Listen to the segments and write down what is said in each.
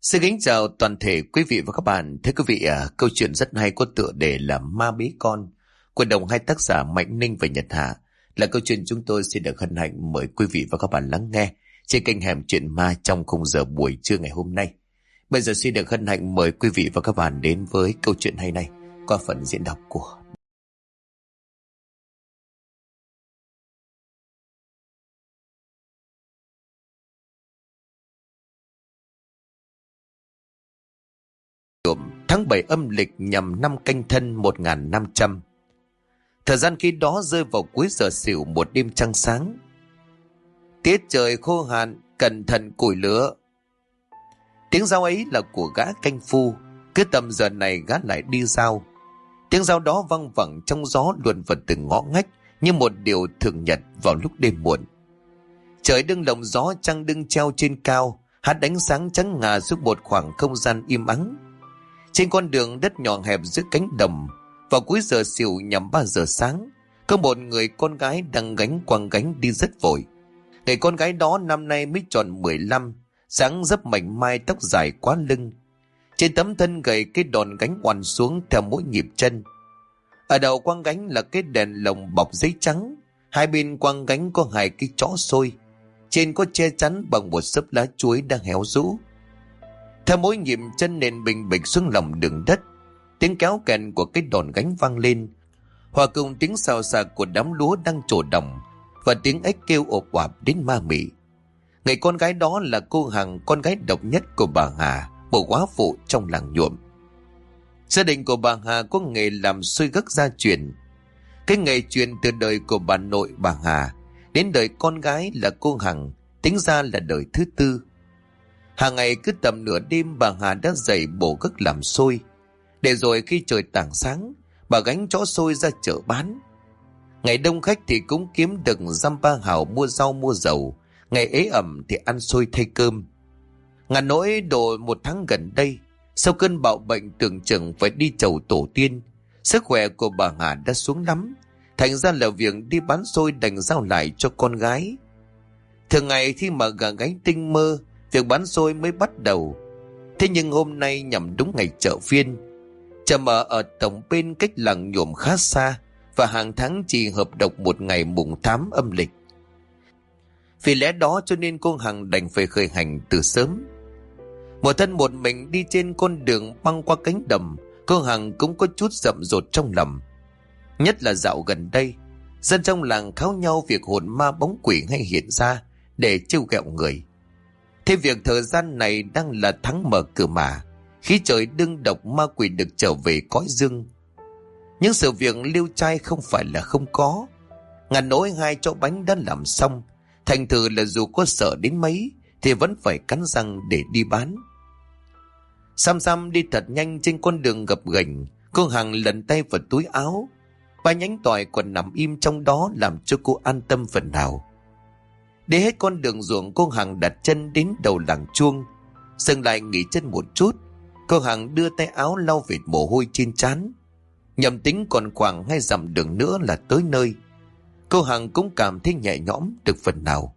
Xin kính chào toàn thể quý vị và các bạn. Thưa quý vị, câu chuyện rất hay có tựa đề là Ma Bí Con của đồng hai tác giả Mạnh Ninh và Nhật Hà là câu chuyện chúng tôi xin được hân hạnh mời quý vị và các bạn lắng nghe trên kênh Hẻm Chuyện Ma trong khung giờ buổi trưa ngày hôm nay. Bây giờ xin được hân hạnh mời quý vị và các bạn đến với câu chuyện hay này qua phần diễn đọc của tháng 7 âm lịch nhằm năm Canh Thân 1500. Thời gian khi đó rơi vào cuối giờ Sửu, một đêm trăng sáng. Tiết trời khô hạn, cẩn thận củi lửa. Tiếng rao ấy là của gã canh phu, cứ tầm giờ này gã lại đi rao. Tiếng rao đó văng vẳng trong gió luồn vào từng ngõ ngách như một điều thường nhật vào lúc đêm muộn. Trời đương lồng gió, trăng đương treo trên cao, hát đánh sáng trắng ngà suốt một khoảng không gian im ắng. Trên con đường đất nhỏ hẹp giữa cánh đồng, vào cuối giờ Sửu nhằm 3 giờ sáng, có một người con gái đang gánh quăng gánh đi rất vội. Người con gái đó năm nay mới tròn 15, dáng dấp mảnh mai, tóc dài quá lưng. Trên tấm thân gầy, cái đòn gánh oằn xuống theo mỗi nhịp chân. Ở đầu quăng gánh là cái đèn lồng bọc giấy trắng, hai bên quăng gánh có 2 cái chõ xôi, trên có che chắn bằng một xấp lá chuối đang héo rũ. Theo mỗi nhịp chân nền bình bịch xuống lòng đường đất, tiếng kéo kèn của cái đòn gánh vang lên, hòa cùng tiếng xào xạc của đám lúa đang trổ đồng và tiếng ếch kêu ộp oạp đến ma mị. Người con gái đó là cô Hằng, con gái độc nhất của bà Hà, một góa phụ trong làng nhuộm. Gia đình của bà Hà có nghề làm xôi gấc gia truyền. Cái nghề truyền từ đời của bà nội bà Hà đến đời con gái là cô Hằng, tính ra là đời thứ 4. Hàng ngày cứ tầm nửa đêm bà Hà đã dậy bổ gấc làm xôi, để rồi khi trời tảng sáng bà gánh chõ xôi ra chợ bán. Ngày đông khách thì cũng kiếm được dăm ba hào mua rau mua dầu, ngày ế ẩm thì ăn xôi thay cơm. Ngàn nỗi độ 1 tháng gần đây, sau cơn bạo bệnh tưởng chừng phải đi chầu tổ tiên, sức khỏe của bà Hà đã xuống lắm, thành ra là việc đi bán xôi đành giao lại cho con gái. Thường ngày khi mà gà gáy tinh mơ, việc bán xôi mới bắt đầu. Thế nhưng hôm nay nhằm đúng ngày chợ phiên. Chợ mở ở tổng bên cách làng nhuộm khá xa, và hàng tháng chỉ hợp độc một ngày mùng 8 âm lịch. Vì lẽ đó cho nên cô Hằng đành phải khởi hành từ sớm. Một thân một mình đi trên con đường băng qua cánh đồng, cô Hằng cũng có chút rậm rột trong lòng. Nhất là dạo gần đây, dân trong làng kháo nhau việc hồn ma bóng quỷ hay hiện ra để trêu ghẹo người. Thế việc thời gian này đang là tháng mở cửa mà, khí trời đương độc, ma quỷ được trở về cõi dương. Những sự việc liêu trai không phải là không có. Ngàn nỗi 2 chó bánh đã làm xong, thành thử là dù có sợ đến mấy thì vẫn phải cắn răng để đi bán. Xăm xăm đi thật nhanh trên con đường gập ghềnh, cô Hằng lần tay vào túi áo, 3 nhánh tỏi còn nằm im trong đó làm cho cô an tâm phần nào. Đi hết con đường ruộng, cô Hằng đặt chân đến đầu làng chuông, dừng lại nghỉ chân một chút. Cô Hằng đưa tay áo lau vệt mồ hôi trên trán. Nhầm tính còn khoảng 2 dặm đường nữa là tới nơi. Cô Hằng cũng cảm thấy nhẹ nhõm được phần nào.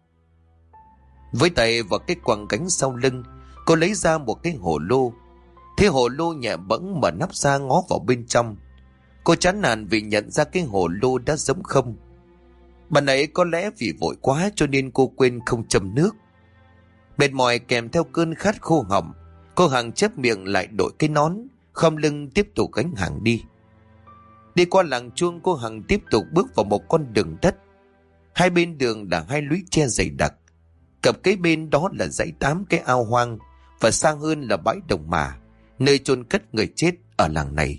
Với tay vào cái quăng gánh sau lưng, cô lấy ra một cái hồ lô. Thế hồ lô nhẹ bẫng mở nắp ra, ngó vào bên trong. Cô chán nản vì nhận ra cái hồ lô đã trống không. Bạn ấy có lẽ vì vội quá cho nên cô quên không châm nước. Mệt mỏi kèm theo cơn khát khô họng, cô Hằng chép miệng lại đội cái nón, khom lưng tiếp tục gánh hàng đi. Đi qua làng chuông, cô Hằng tiếp tục bước vào một con đường đất. Hai bên đường là 2 lũy tre dày đặc, cặp kế bên đó là dãy 8 cái ao hoang, và xa hơn là bãi đồng mả, nơi chôn cất người chết ở làng này.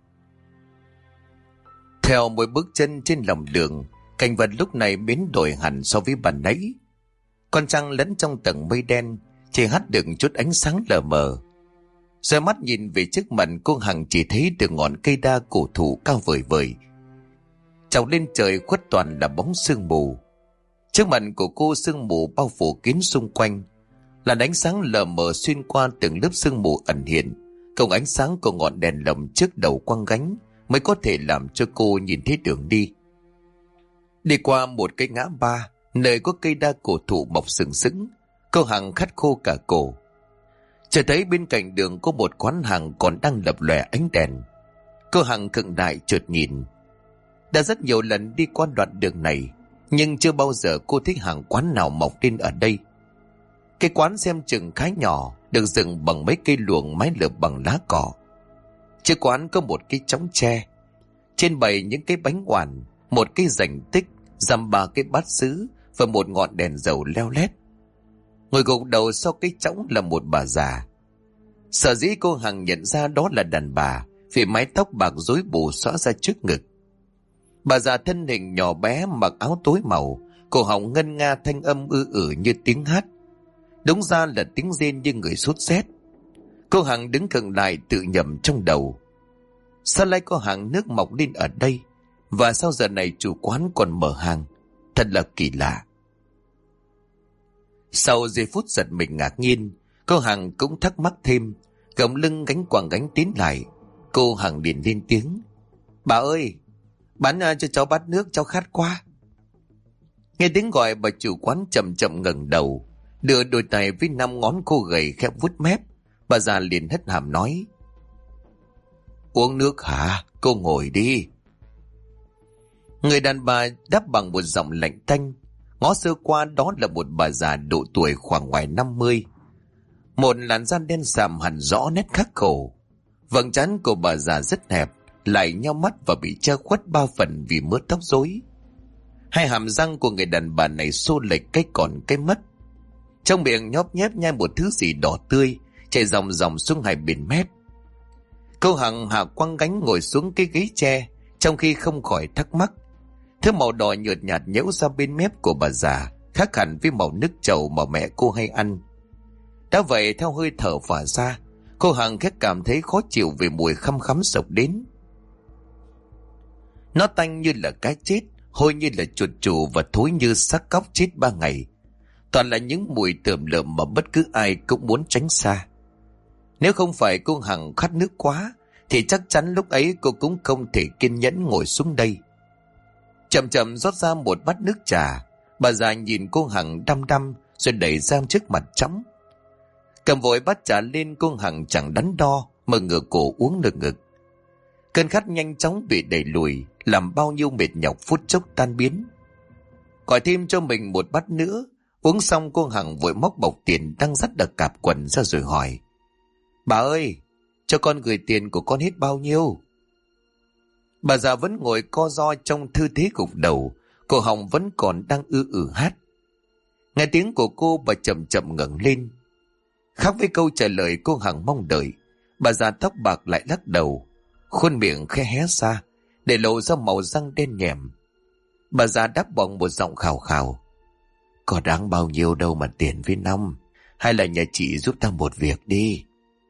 Theo mỗi bước chân trên lòng đường, cảnh vật lúc này biến đổi hẳn so với ban nãy. Con trăng lẫn trong tầng mây đen, chỉ hắt được chút ánh sáng lờ mờ. Rồi mắt nhìn về trước mặt, cô Hằng chỉ thấy được ngọn cây đa cổ thụ cao vời vời, trọc lên trời khuất toàn là bóng sương mù. Trước mặt của cô, sương mù bao phủ kín xung quanh, là ánh sáng lờ mờ xuyên qua từng lớp sương mù ẩn hiện, cùng ánh sáng của ngọn đèn lồng trước đầu quăng gánh mới có thể làm cho cô nhìn thấy đường đi. Đi qua một cái ngã ba, nơi có cây đa cổ thụ mọc sừng sững, cô Hằng khát khô cả cổ. Chỉ thấy bên cạnh đường có một quán hàng còn đang lập lòe ánh đèn. Cô Hằng khựng lại chợt nhìn. Đã rất nhiều lần đi qua đoạn đường này, nhưng chưa bao giờ cô thấy hàng quán nào mọc lên ở đây. Cái quán xem chừng khá nhỏ, được dựng bằng mấy cây luồng mái lợp bằng lá cỏ. Trước quán có một cái chõng tre, trên bày những cái bánh oản, một cái rành tích, dăm ba cái bát sứ và một ngọn đèn dầu leo lét. Ngồi gục đầu sau cái chõng là một bà già. Sở dĩ cô Hằng nhận ra đó là đàn bà vì mái tóc bạc rối bù xõa ra trước ngực. Bà già thân hình nhỏ bé, mặc áo tối màu, cổ họng ngân nga thanh âm như tiếng hát. Đúng ra là tiếng rên như người sốt rét. Cô Hằng đứng khựng lại tự nhẩm trong đầu. Sao lại có hàng nước mọc lên ở đây? Và sao giờ này chủ quán còn mở hàng? Thật là kỳ lạ. Sau giây phút giật mình ngạc nhiên, cô Hằng cũng thắc mắc thêm, gồng lưng gánh quàng gánh tiến lại. Cô Hằng liền lên tiếng: "Bà ơi, bán cho cháu bát nước, cháu khát quá." Nghe tiếng gọi, bà chủ quán chậm chậm ngẩng đầu, đưa đôi tay với 5 ngón cô gầy khẽ vuốt mép. Bà già liền hất hàm nói: "Uống nước hả? Cô ngồi đi." Người đàn bà đáp bằng một giọng lạnh tanh. Ngó sơ qua đó là một bà già độ tuổi khoảng ngoài 50. Một làn da đen sạm hẳn rõ nét khắc khổ. Vầng trán của bà già rất hẹp, lại nheo mắt và bị che khuất 3 phần vì mớ tóc rối. Hai hàm răng của người đàn bà này xô lệch cái còn cái mất. Trong miệng nhóp nhép nhai một thứ gì đỏ tươi, chảy dòng dòng xuống hai bên mép. Cô Hằng hạ quăng gánh ngồi xuống cái ghế tre, trong khi không khỏi thắc mắc. Thứ màu đỏ nhợt nhạt nhễu ra bên mép của bà già, khác hẳn với màu nước trầu mà mẹ cô hay ăn. Đã vậy, theo hơi thở phả ra, cô Hằng khẽ cảm thấy khó chịu vì mùi khăm khắm sộc đến. Nó tanh như là cá chết, hôi như là chuột chù và thối như xác cóc chết 3 ngày. Toàn là những mùi tởm lợm mà bất cứ ai cũng muốn tránh xa. Nếu không phải cô Hằng khát nước quá, thì chắc chắn lúc ấy cô cũng không thể kiên nhẫn ngồi xuống đây. Chậm chậm rót ra một bát nước trà. Bà già nhìn cô Hằng đăm đăm rồi đẩy ra trước mặt trống. Cầm vội bát trà lên, cô Hằng chẳng đắn đo mà ngửa cổ uống được ngực. Cơn khát nhanh chóng bị đẩy lùi, làm bao nhiêu mệt nhọc phút chốc tan biến. Gọi thêm cho mình một bát nữa. Uống xong, cô Hằng vội móc bọc tiền đang dắt ở cạp quần ra rồi hỏi: "Bà ơi, cho con gửi tiền của con hết bao nhiêu?" Bà già vẫn ngồi co ro trong tư thế gục đầu, cổ họng vẫn còn đang hát. Nghe tiếng của cô, bà chậm chậm ngẩng lên. Khác với câu trả lời cô Hằng mong đợi, bà già tóc bạc lại lắc đầu, khuôn miệng khẽ hé ra để lộ ra màu răng đen nhèm. Bà già đáp bằng một giọng khào khào: "Có đáng bao nhiêu đâu mà tiền với năm, hay là nhà chị giúp ta một việc đi."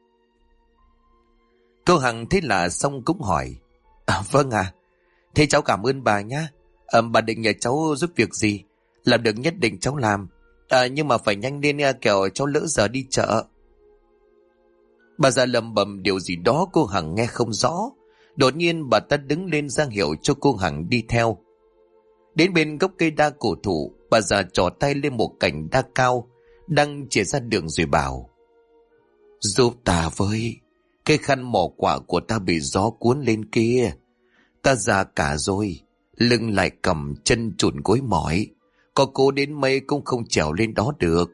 Cô Hằng thấy lạ xong cũng hỏi: Vâng à, thế cháu cảm ơn bà nhá. Bà định nhờ cháu giúp việc gì? Làm được nhất định cháu làm. Nhưng mà phải nhanh lên kẻo cháu lỡ giờ đi chợ." Bà già lầm bầm điều gì đó cô Hằng nghe không rõ. Đột nhiên bà ta đứng lên ra hiệu cho cô Hằng đi theo. Đến bên gốc cây đa cổ thụ, bà già trỏ tay lên một cành đa cao đang chìa ra đường rồi bảo: "Giúp ta với, cái khăn mỏ quả của ta bị gió cuốn lên kia. Ta già cả rồi, lưng lại cầm, chân chùn gối mỏi, có cố đến mấy cũng không trèo lên đó được."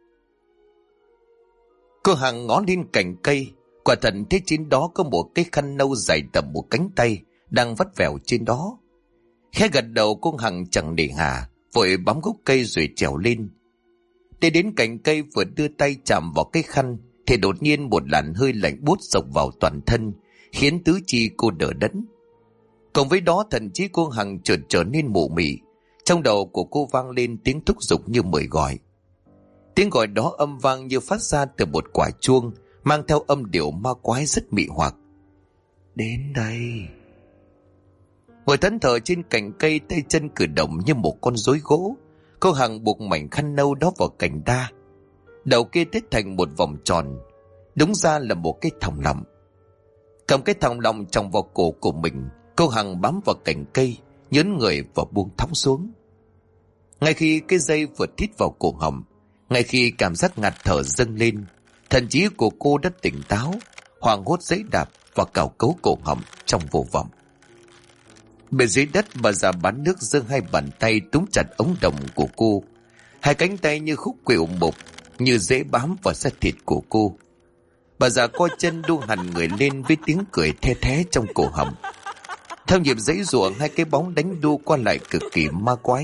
Cô Hằng ngó lên cành cây, quả thật thấy trên đó có một cái khăn nâu dài tầm một cánh tay đang vắt vẻo trên đó. Khẽ gật đầu, cô Hằng chẳng nề hà, vội bám gốc cây rồi trèo lên. Để đến cành cây, vừa đưa tay chạm vào cái khăn thì đột nhiên một làn hơi lạnh buốt xộc vào toàn thân, khiến tứ chi cô đờ đẫn. Cùng với đó, thần trí cô Hằng chợt trở nên mụ mị. Trong đầu của cô vang lên tiếng thúc giục như mời gọi. Tiếng gọi đó âm vang như phát ra từ một quả chuông, mang theo âm điệu ma quái rất mị hoặc: "Đến đây." Ngồi thẫn thờ trên cành cây, tay chân cử động như một con rối gỗ, cô Hằng buộc mảnh khăn nâu đó vào cành đa. Đầu kia tết thành một vòng tròn, đúng ra là một cái thòng lọng. Cầm cái thòng lọng tròng vào cổ của mình, cô Hằng bám vào cành cây, nhớn người và buông thõng xuống. Ngay khi cái dây vừa thít vào cổ họng, ngay khi cảm giác ngạt thở dâng lên, Thần trí của cô đã tỉnh táo, hoảng hốt giãy đạp và cào cấu cổ họng trong vô vọng. Bên dưới đất, bà già bán nước giơ hai bàn tay túm chặt ống đồng của cô. Hai cánh tay như khúc khuỷu mục, như dễ bám vào da thịt của cô. Bà già co chân đu hẳn người lên với tiếng cười the thé trong cổ họng. Theo nhịp giãy giụa, hai cái bóng đánh đu qua lại cực kỳ ma quái.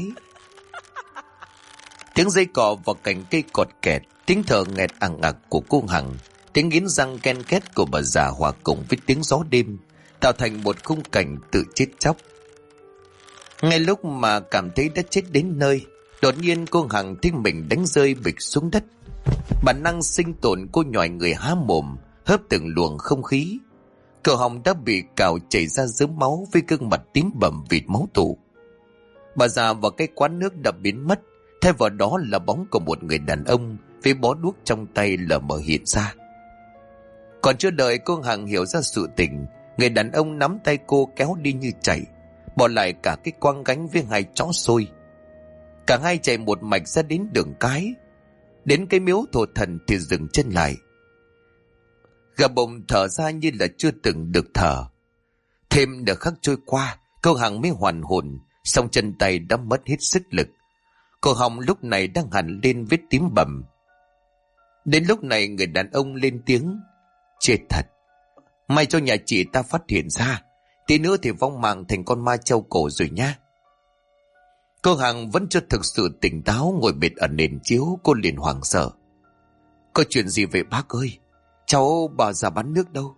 Tiếng dây cọ vào cành cây cọt kẹt, tiếng thở nghẹt ẳng ặc của cô Hằng, tiếng nghiến răng ken két của bà già hòa cùng với tiếng gió đêm, tạo thành một khung cảnh tự chết chóc. Ngay lúc mà cảm thấy đã chết đến nơi, đột nhiên cô Hằng thấy mình đánh rơi bịch xuống đất. Bản năng sinh tồn, cô nhòi người há mồm, hớp từng luồng không khí. Cổ họng đã bị cào chảy ra dớm máu với gương mặt tím bầm vịt máu tụ. Bà già và cái quán nước đã biến mất, thay vào đó là bóng của một người đàn ông với bó đuốc trong tay lờ mờ hiện ra. Còn chưa đợi cô Hằng hiểu ra sự tình, người đàn ông nắm tay cô kéo đi như chạy, bỏ lại cả cái quang gánh với hai chó xôi. Cả hai chạy một mạch ra đến đường cái. Đến cái miếu thổ thần thì dừng chân lại. Gà bụng thở ra như là chưa từng được thở. Thêm nửa khắc trôi qua, cô Hằng mới hoàn hồn, song chân tay đã mất hết sức lực. Cổ họng lúc này đang hằn lên vết tím bầm. Đến lúc này người đàn ông lên tiếng: "Chết thật, may cho nhà chị ta phát hiện ra, tí nữa thì vong mạng thành con ma treo cổ rồi nha." Cô Hằng vẫn chưa thực sự tỉnh táo, ngồi bệt ở nền chiếu. Cô liền hoảng sợ: "Có chuyện gì vậy bác ơi? Cháu bà già bán nước đâu?"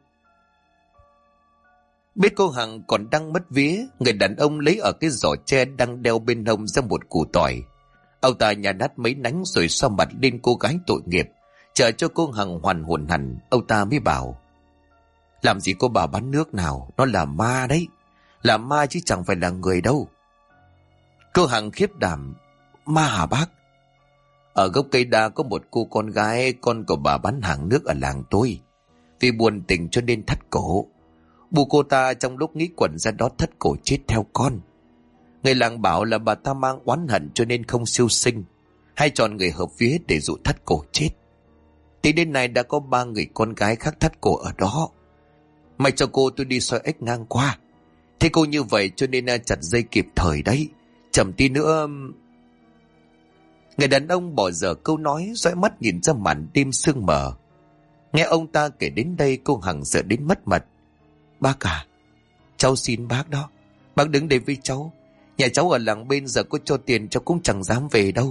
Biết cô Hằng còn đang mất vía, người đàn ông lấy ở cái giỏ tre đang đeo bên hông ra một củ tỏi. Ông ta nhả nát mấy nánh rồi xoa mặt lên cô gái tội nghiệp, chờ cho cô Hằng hoàn hồn hẳn. Ông ta mới bảo: "Làm gì có bà bán nước nào, nó là ma đấy. Là ma chứ chẳng phải là người đâu." Cô Hằng khiếp đảm: "Ma hả bác?" "Ở gốc cây đa có một cô con gái, con của bà bán hàng nước ở làng tôi. Vì buồn tình cho nên thắt cổ. Bù cô ta trong lúc nghĩ quẩn ra đó thắt cổ chết theo con. Người làng bảo là bà ta mang oán hận cho nên không siêu sinh, hay chọn người hợp vía để dụ thắt cổ chết. Thì đến nay đã có 3 người con gái khác thắt cổ ở đó. May cho cô tôi đi soi ếch ngang qua. Thế cô như vậy cho nên chặt dây kịp thời đấy. Chậm tí nữa..." Người đàn ông bỏ dở câu nói, dõi mắt nhìn ra màn đêm sương mờ. Nghe ông ta kể đến đây, cô Hằng sợ đến mất mật: "Bác à, cháu xin bác đó. Bác đứng đây với cháu. Nhà cháu ở làng bên, giờ có cho tiền cháu cũng chẳng dám về đâu."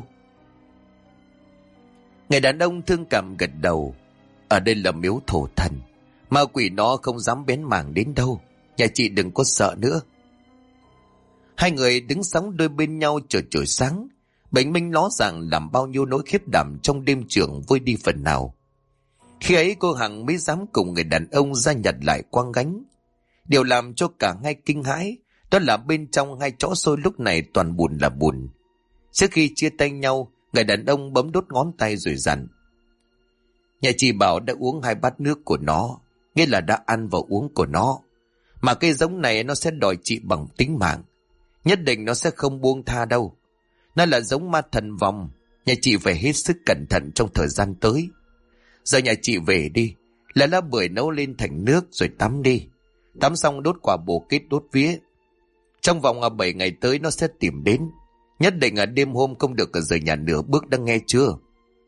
Người đàn ông thương cảm gật đầu: "Ở đây là miếu thổ thần, ma quỷ nó không dám bén mảng đến đâu. Nhà chị đừng có sợ nữa." Hai người đứng sóng đôi bên nhau chờ trời sáng. Bình minh ló dạng làm bao nhiêu nỗi khiếp đảm trong đêm trường vơi đi phần nào. Khi ấy cô Hằng mới dám cùng người đàn ông ra nhặt lại quang gánh. Điều làm cho cả hai kinh hãi đó là bên trong hai chõ xôi lúc này toàn bùn là bùn. Trước khi chia tay nhau, người đàn ông bấm đốt ngón tay rồi dặn: "Nhà chị bảo đã uống 2 bát nước của nó, nghĩa là đã ăn và uống của nó. Mà cây giống này nó sẽ đòi chị bằng tính mạng. Nhất định nó sẽ không buông tha đâu. Nó là giống ma thần vong. Nhà chị phải hết sức cẩn thận trong thời gian tới. Giờ nhà chị về đi, lấy lá bưởi nấu lên thành nước rồi tắm đi. Tắm xong đốt quả bồ kết đốt vía. Trong vòng 7 ngày tới nó sẽ tìm đến. Nhất định đêm hôm không được rời nhà nửa bước, đã nghe chưa?"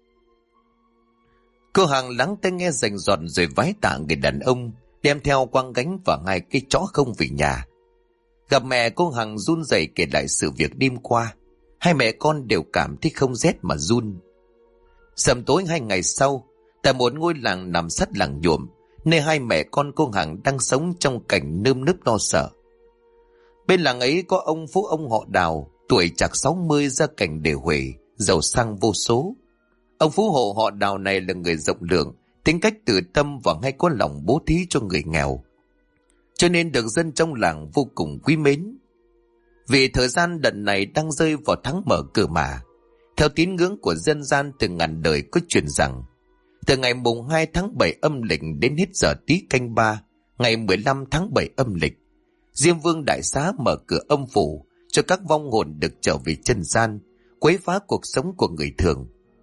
Cô Hằng lắng tai nghe rành rọt rồi vái tạ người đàn ông, đem theo quang gánh và 2 cái chó không về nhà. Gặp mẹ, cô Hằng run rẩy kể lại sự việc đêm qua. Hai mẹ con đều cảm thấy không rét mà run. Sầm tối 2 ngày sau, tại một ngôi làng nằm sát làng nhuộm, nơi hai mẹ con cô Hằng đang sống trong cảnh nơm nớp lo sợ. Bên làng ấy có ông Phú, ông họ Đào, tuổi chạc 60, gia cảnh đều huề, giàu sang vô số. Ông Phú hộ họ Đào này là người rộng lượng, tính cách từ tâm và hay có lòng bố thí cho người nghèo, cho nên được dân trong làng vô cùng quý mến. Vì thời gian đợt này đang rơi vào tháng mở cửa mà, theo tín ngưỡng của dân gian từ ngàn đời có truyền rằng, từ ngày mùng 2 tháng 7 âm lịch đến hết giờ Tý Canh 3, ngày 15 tháng 7 âm lịch, Diêm Vương Đại Xá mở cửa âm phủ cho các vong hồn được trở về chân gian, quấy phá cuộc sống của người thường.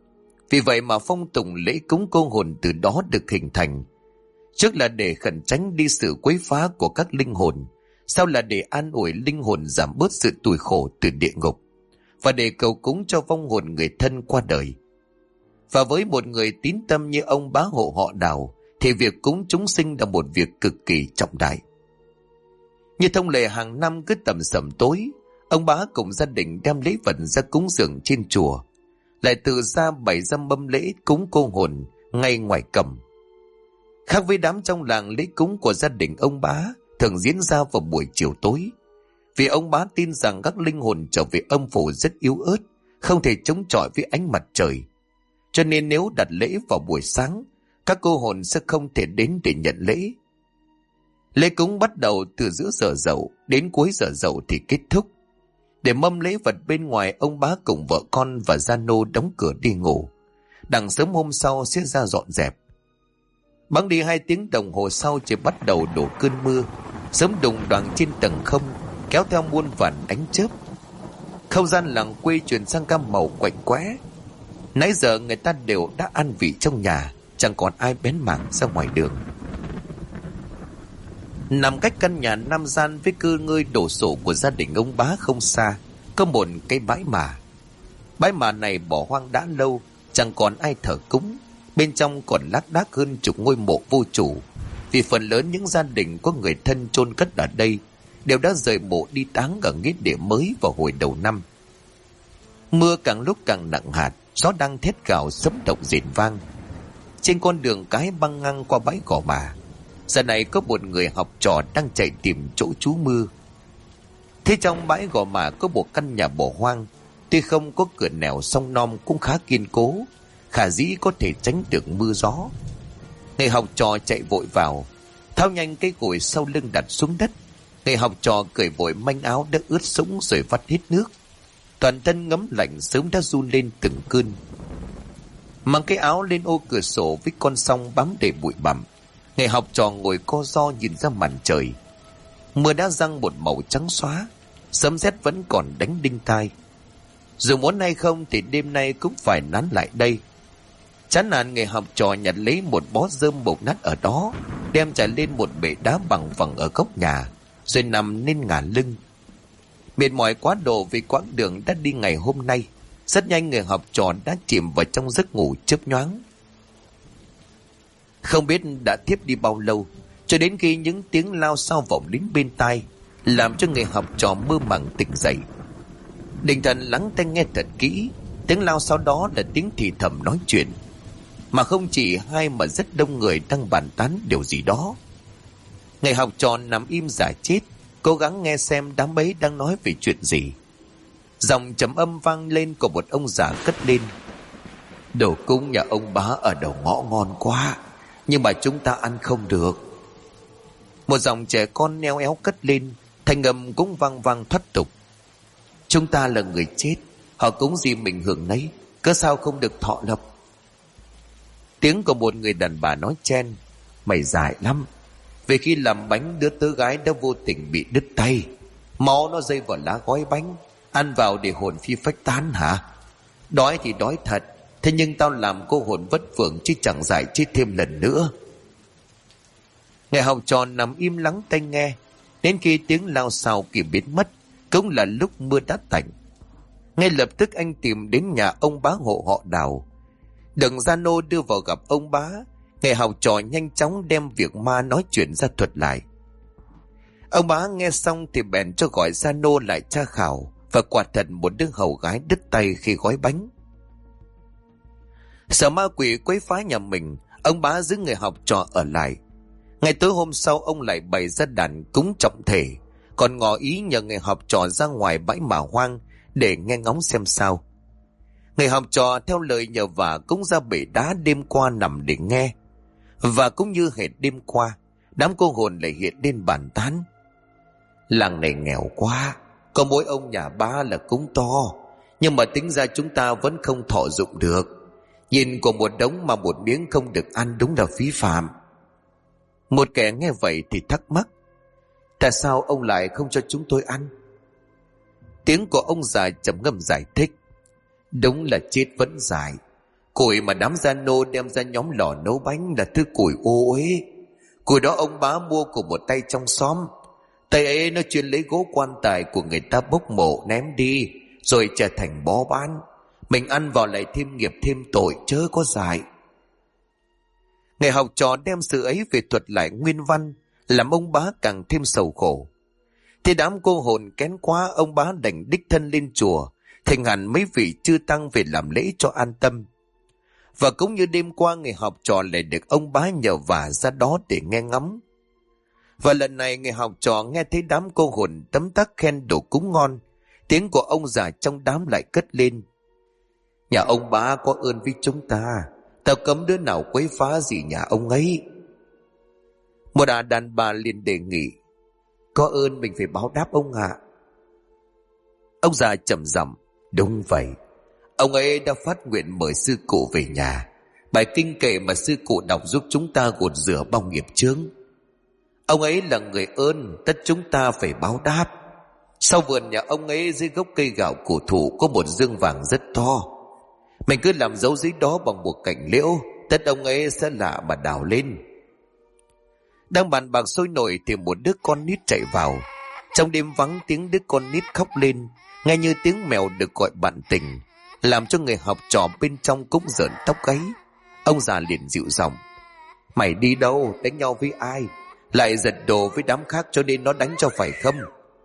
Vì vậy mà phong tục lễ cúng cô hồn từ đó được hình thành. Trước là để khẩn tránh đi sự quấy phá của các linh hồn, sau là để an ủi linh hồn giảm bớt sự tủi khổ từ địa ngục, và để cầu cúng cho vong hồn người thân qua đời. Và với một người tín tâm như ông bá hộ họ Đào thì việc cúng chúng sinh là một việc cực kỳ trọng đại. Như thông lệ hàng năm cứ tầm sẩm tối, ông bá cùng gia đình đem lễ vật ra cúng dường trên chùa, lại tự ra bày ra mâm lễ cúng cô hồn ngay ngoài cổng. Khác với đám trong làng, lễ cúng của gia đình ông bá thường diễn ra vào buổi chiều tối, vì ông bá tin rằng các linh hồn trở về âm phủ rất yếu ớt, không thể chống chọi với ánh mặt trời. Cho nên nếu đặt lễ vào buổi sáng, các cô hồn sẽ không thể đến để nhận lễ. Lễ cúng bắt đầu từ giữa giờ dậu đến cuối giờ dậu thì kết thúc. Để mâm lễ vật bên ngoài, ông bá cùng vợ con và gia nô đóng cửa đi ngủ. Đằng sớm hôm sau sẽ ra dọn dẹp. Bẵng đi 2 tiếng đồng hồ sau, trời bắt đầu đổ cơn mưa. Sớm đùng đoàng trên tầng không kéo theo muôn vàn ánh chớp. Không gian làng quê chuyển sang cam màu quạnh quẽ. Nãy giờ người ta đều đã an vị trong nhà, chẳng còn ai bén mảng ra ngoài đường. Nằm cách căn nhà 5 gian với cơ ngơi đổ sộ của gia đình ông bá không xa, có một cái bãi mả. Bãi mả này bỏ hoang đã lâu, chẳng còn ai thờ cúng. Bên trong còn lác đác hơn chục ngôi mộ vô chủ, vì phần lớn những gia đình có người thân chôn cất ở đây đều đã rời mộ đi táng ở nghĩa địa mới vào hồi đầu năm. Mưa càng lúc càng nặng hạt, gió đang thét gào sấm động rền vang. Trên con đường cái băng ngang qua bãi cỏ mả, giờ này có một người học trò đang chạy tìm chỗ trú mưa. Thế trong bãi gò mả có một căn nhà bỏ hoang, tuy không có cửa nẻo song non cũng khá kiên cố, khả dĩ có thể tránh được mưa gió. Người học trò chạy vội vào, tháo nhanh cái gối sau lưng đặt xuống đất. Người học trò cởi vội manh áo đã ướt sũng rồi vắt hết nước, toàn thân ngấm lạnh sớm đã run lên từng cơn. Mang cái áo lên ô cửa sổ với con song bám đầy bụi bặm, người học trò ngồi co ro nhìn ra màn trời. Mưa đã giăng một màu trắng xóa, sấm sét vẫn còn đánh đinh tai. Dù muốn hay không thì đêm nay cũng phải nán lại đây. Chán nản, người học trò nhặt lấy một bó rơm mục nát ở đó, đem trải lên một bệ đá bằng phẳng ở góc nhà, rồi nằm lên ngả lưng. Mệt mỏi quá độ vì quãng đường đã đi ngày hôm nay, rất nhanh người học trò đã chìm vào trong giấc ngủ chớp nhoáng. Không biết đã thiếp đi bao lâu, cho đến khi những tiếng lao xao vọng đến bên tai, làm cho người học trò mơ màng tỉnh dậy. Định thần lắng tai nghe thật kỹ, tiếng lao sau đó là tiếng thì thầm nói chuyện, mà không chỉ hai mà rất đông người đang bàn tán điều gì đó. Người học trò nằm im giả chết, cố gắng nghe xem đám ấy đang nói về chuyện gì. Giọng trầm âm vang lên của một ông già cất lên: "Đồ cúng nhà ông bá ở đầu ngõ ngon quá, nhưng mà chúng ta ăn không được." Một giọng trẻ con neo éo cất lên, thanh âm cũng vang vang thoát tục: "Chúng ta là người chết, họ cúng gì mình hưởng nấy, cớ sao không được thọ lộc?" Tiếng của một người đàn bà nói chen: "Mày dài lắm, vì khi làm bánh đứa tớ gái đã vô tình bị đứt tay, máu nó dây vào lá gói bánh, ăn vào để hồn phi phách tán hả? Đói thì đói thật, thế nhưng tao làm cô hồn vất vưởng chứ chẳng giải chết thêm lần nữa." Người học trò nằm im lắng tai nghe, đến khi tiếng lao xao kịp biến mất, cũng là lúc mưa đã tạnh. Ngay lập tức anh tìm đến nhà ông bá hộ họ Đào. Đừng gia nô đưa vào gặp ông bá, người học trò nhanh chóng đem việc ma nói chuyện ra thuật lại. Ông bá nghe xong thì bèn cho gọi gia nô lại tra khảo, và quả thật một đứa hầu gái đứt tay khi gói bánh. Sợ ma quỷ quấy phá nhà mình, ông bá giữ người học trò ở lại. Ngày tối hôm sau, ông lại bày ra đàn cúng trọng thể, còn ngỏ ý nhờ người học trò ra ngoài bãi mả hoang để nghe ngóng xem sao. Người học trò theo lời nhờ vả cũng ra bể đá đêm qua nằm để nghe. Và cũng như hệt đêm qua, đám cô hồn lại hiện lên bàn tán: "Làng này nghèo quá, có mỗi ông nhà bá là cúng to, nhưng mà tính ra chúng ta vẫn không thọ dụng được. Nhìn của một đống mà một miếng không được ăn, đúng là phí phạm." Một kẻ nghe vậy thì thắc mắc: "Tại sao ông lại không cho chúng tôi ăn?" Tiếng của ông già trầm ngâm giải thích: "Đúng là chết vẫn dài, Củi mà đám gia nô đem ra nhóm lò nấu bánh là thứ củi ô uế. Củi đó ông bá mua của một tay trong xóm. Tay ấy nó chuyên lấy gỗ quan tài của người ta bốc mộ ném đi, rồi trở thành bó bán. Mình ăn vào lại thêm nghiệp thêm tội, chớ có dại. Người học trò đem sự ấy về thuật lại nguyên văn, làm ông bá càng thêm sầu khổ. Thế đám cô hồn kén quá, ông bá đành đích thân lên chùa, thỉnh hẳn mấy vị chư tăng về làm lễ cho an tâm. Và cũng như đêm qua, người học trò lại được ông bá nhờ vả ra đó để nghe ngắm. Và lần này người học trò nghe thấy đám cô hồn tấm tắc khen đồ cúng ngon. Tiếng của ông già trong đám lại cất lên: nhà ông bá có ơn với chúng ta, tao cấm đứa nào quấy phá gì nhà ông ấy. Một đàn bà liền đề nghị: có ơn mình phải báo đáp ông ạ. Ông già trầm giọng: đúng vậy, ông ấy đã phát nguyện mời sư cụ về nhà. Bài kinh kệ mà sư cụ đọc giúp chúng ta gột rửa bao nghiệp chướng. Ông ấy là người ơn, tất chúng ta phải báo đáp. Sau vườn nhà ông ấy, dưới gốc cây gạo cổ thụ, có một dương vàng rất to. Mình cứ làm dấu dưới đó bằng một cành liễu, tất ông ấy sẽ lạ mà đào lên. Đang bàn bạc sôi nổi thì một đứa con nít chạy vào. Trong đêm vắng, tiếng đứa con nít khóc lên, nghe như tiếng mèo được gọi bạn tình, làm cho người học trò bên trong cũng rợn tóc gáy. Ông già liền dịu giọng: mày đi đâu, đánh nhau với ai, lại giật đồ với đám khác cho nên nó đánh cho phải không?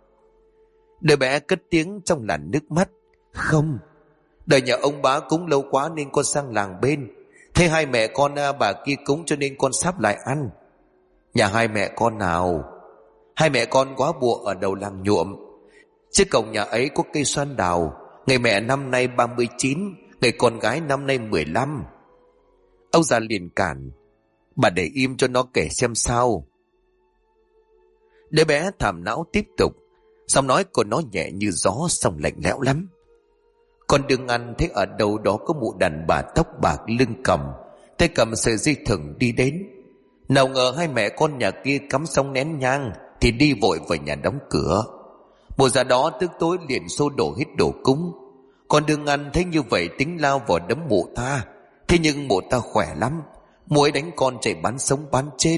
Đứa bé cất tiếng trong làn nước mắt: không, đời nhà ông bá cúng lâu quá nên con sang làng bên, thấy hai mẹ con bà kia cúng cho nên con sắp lại ăn. Nhà hai mẹ con nào? Hai mẹ con góa bụa ở đầu làng Nhuộm. Trước cổng nhà ấy có cây xoan đào. Người mẹ năm nay 39, người con gái năm nay 15. Ông già liền cản: bà để im cho nó kể xem sao. Đứa bé thảm não tiếp tục. Giọng nói của nó nhẹ như gió, song lạnh lẽo lắm: con đừng ăn thấy ở đâu đó có mụ đàn bà tóc bạc, lưng cầm, tay cầm sợi dây thừng đi đến. Nào ngờ hai mẹ con nhà kia cắm xong nén nhang thì đi vội vào nhà đóng cửa. Mụ già đó tức tối liền xô đổ hết đồ cúng. Con đừng ăn thấy như vậy tính lao vào đấm mụ ta. Thế nhưng mụ ta khỏe lắm, mụ ấy đánh con chạy bán sống bán chết.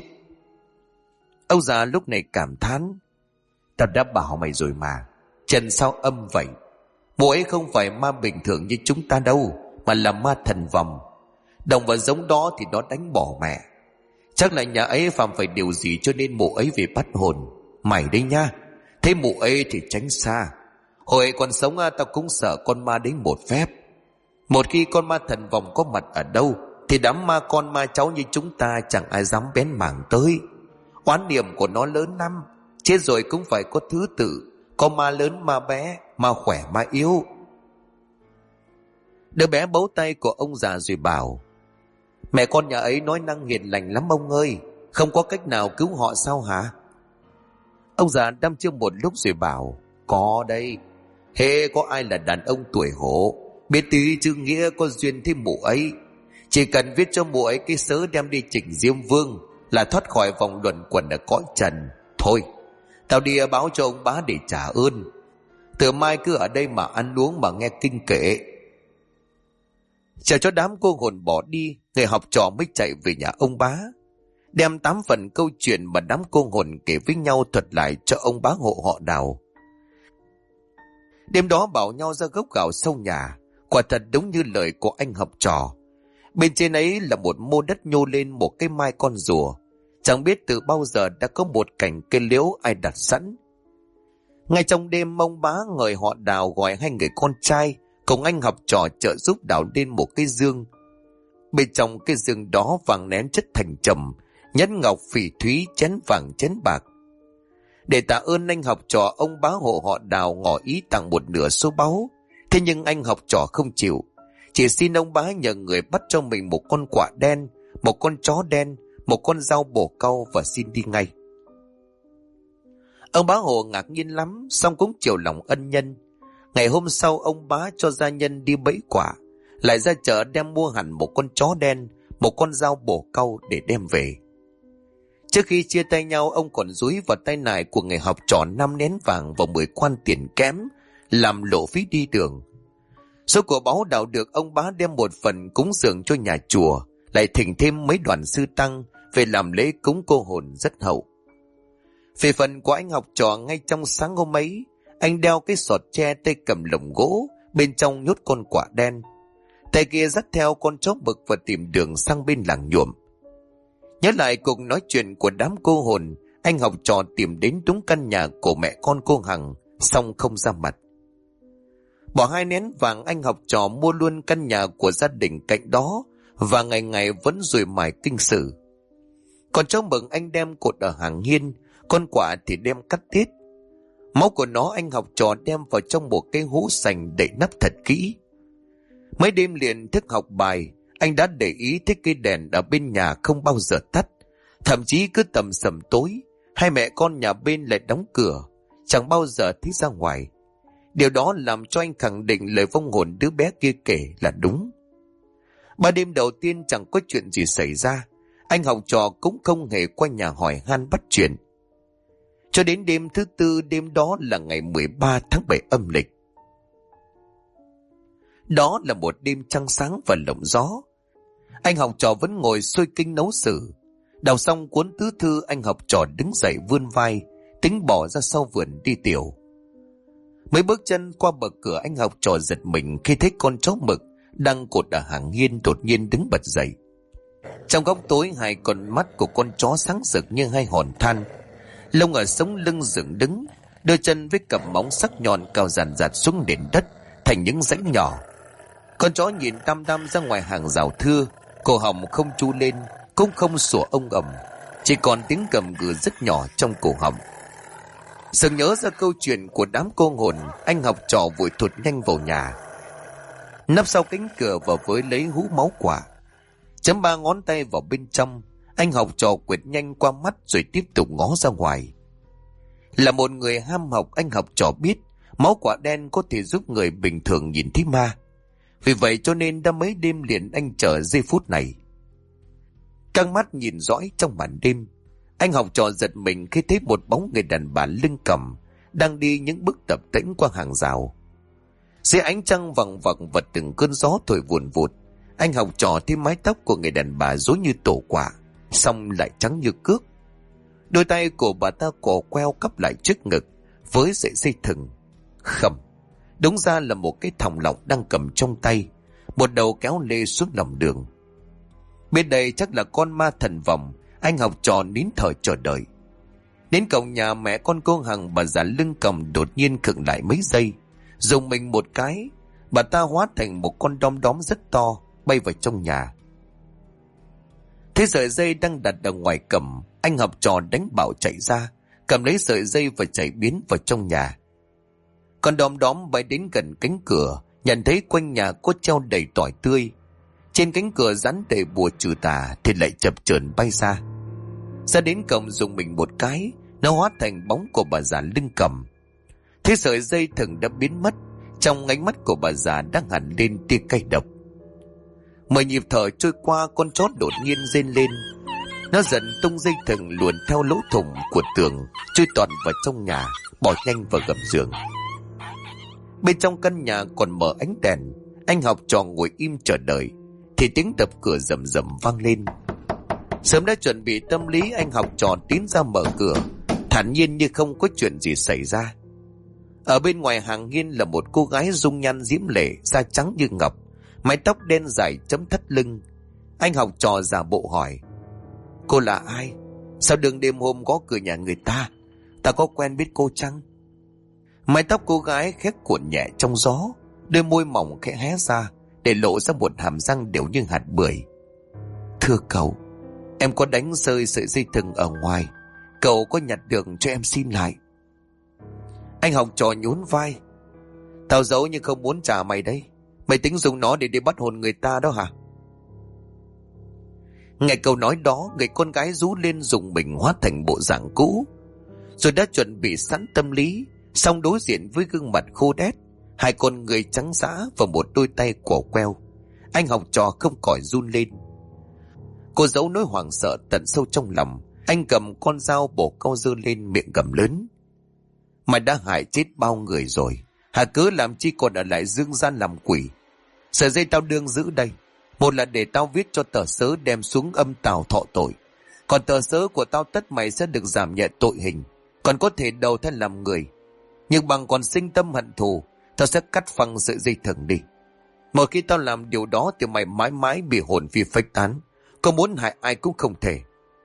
Ông già lúc này cảm thán: tao đã bảo mày rồi mà, Trần sao âm vậy? Mụ ấy không phải ma bình thường như chúng ta đâu, mà là ma thần vòng. Đồng và giống đó thì nó đánh bỏ mẹ. Chắc là nhà ấy phạm phải điều gì cho nên mụ ấy về bắt hồn. Mày đấy nha, thấy mụ ấy thì tránh xa. Hồi còn sống tao cũng sợ con ma đấy một phép. Một khi con ma thần vòng có mặt ở đâu thì đám ma con ma cháu như chúng ta chẳng ai dám bén mảng tới. Oán niệm của nó lớn lắm, chết rồi cũng phải có thứ tự, có ma lớn ma bé, ma khỏe ma yếu. Đứa bé bấu tay của ông già rồi bảo: mẹ con nhà ấy nói năng hiền lành lắm ông ơi, không có cách nào cứu họ sao hả? Ông già đăm chiêu một lúc rồi bảo: có đây, hễ có ai là đàn ông tuổi hổ, biết tí chữ nghĩa, có duyên thêm mụ ấy, chỉ cần viết cho mụ ấy cái sớ đem đi trình Diêm Vương là thoát khỏi vòng luẩn quẩn ở cõi trần. Thôi, tao đi báo cho ông bá để trả ơn. Từ mai cứ ở đây mà ăn uống mà nghe kinh kệ. Chờ cho đám cô hồn bỏ đi, người học trò mới chạy về nhà ông bá, đem 8 phần câu chuyện mà đám cô hồn kể với nhau thuật lại cho ông bá hộ họ Đào. Đêm đó bảo nhau ra gốc gạo sau nhà, quả thật đúng như lời của anh học trò. Bên trên ấy là một mô đất nhô lên một cái mai con rùa, chẳng biết từ bao giờ đã có một cành cây liễu ai đặt sẵn. Ngay trong đêm, ông bá người họ Đào gọi hai người con trai cùng anh học trò trợ giúp đào lên một cái dương. Bên trong cái dương đó vàng nén chất thành trầm, nhẫn ngọc phỉ thúy, chén vàng chén bạc. Để tạ ơn anh học trò, ông bá hộ họ Đào ngỏ ý tặng một nửa số báu. Thế nhưng anh học trò không chịu, chỉ xin ông bá nhờ người bắt cho mình một con quạ đen, một con chó đen, một con dao bổ cau và xin đi ngay. Ông bá hộ ngạc nhiên lắm, song cũng chiều lòng ân nhân. Ngày hôm sau, ông bá cho gia nhân đi bẫy quả, lại ra chợ đem mua hẳn một con chó đen, một con dao bổ cau để đem về. Trước khi chia tay nhau, ông còn dúi vào tay nải của người học trò 5 nén vàng và 10 quan tiền kém làm lộ phí đi đường. Số của báu đào được, ông bá đem một phần cúng dường cho nhà chùa, lại thỉnh thêm mấy đoàn sư tăng về làm lễ cúng cô hồn rất hậu. Về phần của anh học trò, ngay trong sáng hôm ấy, anh đeo cái sọt tre, tay cầm lồng gỗ, bên trong nhốt con quạ đen. Tay kia dắt theo con chó mực và tìm đường sang bên làng nhuộm. Nhớ lại cuộc nói chuyện của đám cô hồn, anh học trò tìm đến đúng căn nhà của mẹ con cô Hằng, xong không ra mặt. Bỏ 2 nén vàng, anh học trò mua luôn căn nhà của gia đình cạnh đó, và ngày ngày vẫn rùi mài kinh sử. Còn chó mực anh đem cột ở hàng hiên, con quạ thì đem cắt tiết. Máu của nó anh học trò đem vào trong một cái hũ sành đậy nắp thật kỹ. Mấy đêm liền thức học bài, anh đã để ý thấy cây đèn ở bên nhà không bao giờ tắt. Thậm chí cứ tầm sầm tối, hai mẹ con nhà bên lại đóng cửa, chẳng bao giờ thấy ra ngoài. Điều đó làm cho anh khẳng định lời vong hồn đứa bé kia kể là đúng. 3 đêm đầu tiên chẳng có chuyện gì xảy ra, anh học trò cũng không hề qua nhà hỏi han bắt chuyện. Cho đến đêm thứ 4, đêm đó là ngày 13 tháng 7 âm lịch. Đó là một đêm trăng sáng và lộng gió. Anh học trò vẫn ngồi xuôi kinh nấu sử. Đọc xong cuốn tứ thư, anh học trò đứng dậy vươn vai, tính bỏ ra sau vườn đi tiểu. Mấy bước chân qua bậc cửa, anh học trò giật mình khi thấy con chó mực đang cột ở hàng hiên đột nhiên đứng bật dậy. Trong góc tối, 2 con mắt của con chó sáng rực như 2 hòn than. Lông ở sống lưng dựng đứng, đôi chân với cặp móng sắc nhọn cào dàn dạt xuống nền đất thành những rãnh nhỏ. Con chó nhìn đăm đăm ra ngoài hàng rào thưa, cổ họng không chu lên, cũng không sủa ông ầm, chỉ còn tiếng gầm gừ rất nhỏ trong cổ họng. Sực nhớ ra câu chuyện của đám cô hồn, anh học trò vội thụt nhanh vào nhà, nấp sau cánh cửa và với lấy hũ máu quả, chấm 3 ngón tay vào bên trong. Anh học trò quệt nhanh qua mắt rồi tiếp tục ngó ra ngoài. Là một người ham học, anh học trò biết máu quả đen có thể giúp người bình thường nhìn thấy ma. Vì vậy cho nên đã mấy đêm liền anh chờ giây phút này. Căng mắt nhìn dõi trong màn đêm, anh học trò giật mình khi thấy một bóng người đàn bà lưng còng đang đi những bước tập tễnh qua hàng rào. Dưới ánh trăng vằng vặc và từng cơn gió thổi vùn vụt, anh học trò thấy mái tóc của người đàn bà rối như tổ quả, xong lại trắng như cước. Đôi tay của bà ta cổ queo cắp lại trước ngực với sợi dây thừng. Khẩm, đúng ra là một cái thòng lọng đang cầm trong tay, một đầu kéo lê xuống lòng đường. Bên đây chắc là con ma thần vòng, anh học trò nín thở chờ đợi. Đến cổng nhà mẹ con cô Hằng, bà già lưng còng đột nhiên khựng lại mấy giây, dùng mình một cái, bà ta hóa thành một con đom đóm rất to bay vào trong nhà. Thế sợi dây đang đặt ở ngoài cổng, anh học trò đánh bạo chạy ra, cầm lấy sợi dây và chạy biến vào trong nhà. Con đom đóm bay đến gần cánh cửa, nhận thấy quanh nhà có treo đầy tỏi tươi. Trên cánh cửa dán đầy bùa trừ tà thì lại chập chờn bay ra. Ra đến cổng dùng mình một cái, nó hóa thành bóng của bà già lưng còng. Thế sợi dây thừng đã biến mất, trong ánh mắt của bà già đang hẳn lên tia cay độc. 10 nhịp thở trôi qua, con chó đột nhiên rên lên. Nó dần tung dây thừng luồn theo lỗ thủng của tường, chui toàn vào trong nhà, bỏ nhanh vào gầm giường. Bên trong căn nhà còn mở ánh đèn, anh học trò ngồi im chờ đợi thì tiếng đập cửa rầm rầm vang lên. Sớm đã chuẩn bị tâm lý, anh học trò tiến ra mở cửa, thản nhiên như không có chuyện gì xảy ra. Ở bên ngoài hàng hiên là một cô gái dung nhan diễm lệ, da trắng như ngọc, mái tóc đen dài chấm thắt lưng. Anh học trò giả bộ hỏi: "Cô là ai? Sao đường đêm hôm gõ cửa nhà người ta? Ta có quen biết cô chăng?" Mái tóc cô gái khét cuộn nhẹ trong gió, đôi môi mỏng khẽ hé ra để lộ ra một hàm răng đều như hạt bưởi. "Thưa cậu, em có đánh rơi sợi dây thừng ở ngoài, cậu có nhặt được cho em xin lại." Anh học trò nhún vai: "Tao giấu nhưng không muốn trả mày đấy. Mày tính dùng nó để đi bắt hồn người ta đó hả?" Nghe câu nói đó, người con gái rú lên dùng mình hóa thành bộ dạng cũ. Rồi đã chuẩn bị sẵn tâm lý, song đối diện với gương mặt khô đét, 2 con người trắng dã và một đôi tay cổ queo, anh học trò không khỏi run lên. Cô giấu nỗi hoảng sợ tận sâu trong lòng, anh cầm con dao bổ cau dơ lên, miệng gầm lớn: "Mày đã hại chết bao người rồi, Hà cớ làm chi còn ở lại dương gian làm quỷ. Sợi dây tao đương giữ đây, một là để tao viết cho tờ sớ đem xuống âm tào thọ tội. Còn tờ sớ của tao tất mày sẽ được giảm nhẹ tội hình, còn có thể đầu thai làm người. Nhưng bằng còn sinh tâm hận thù, tao sẽ cắt phăng sợi dây thừng đi. Một khi tao làm điều đó thì mày mãi mãi bị hồn phi phách tán, có muốn hại ai cũng không thể.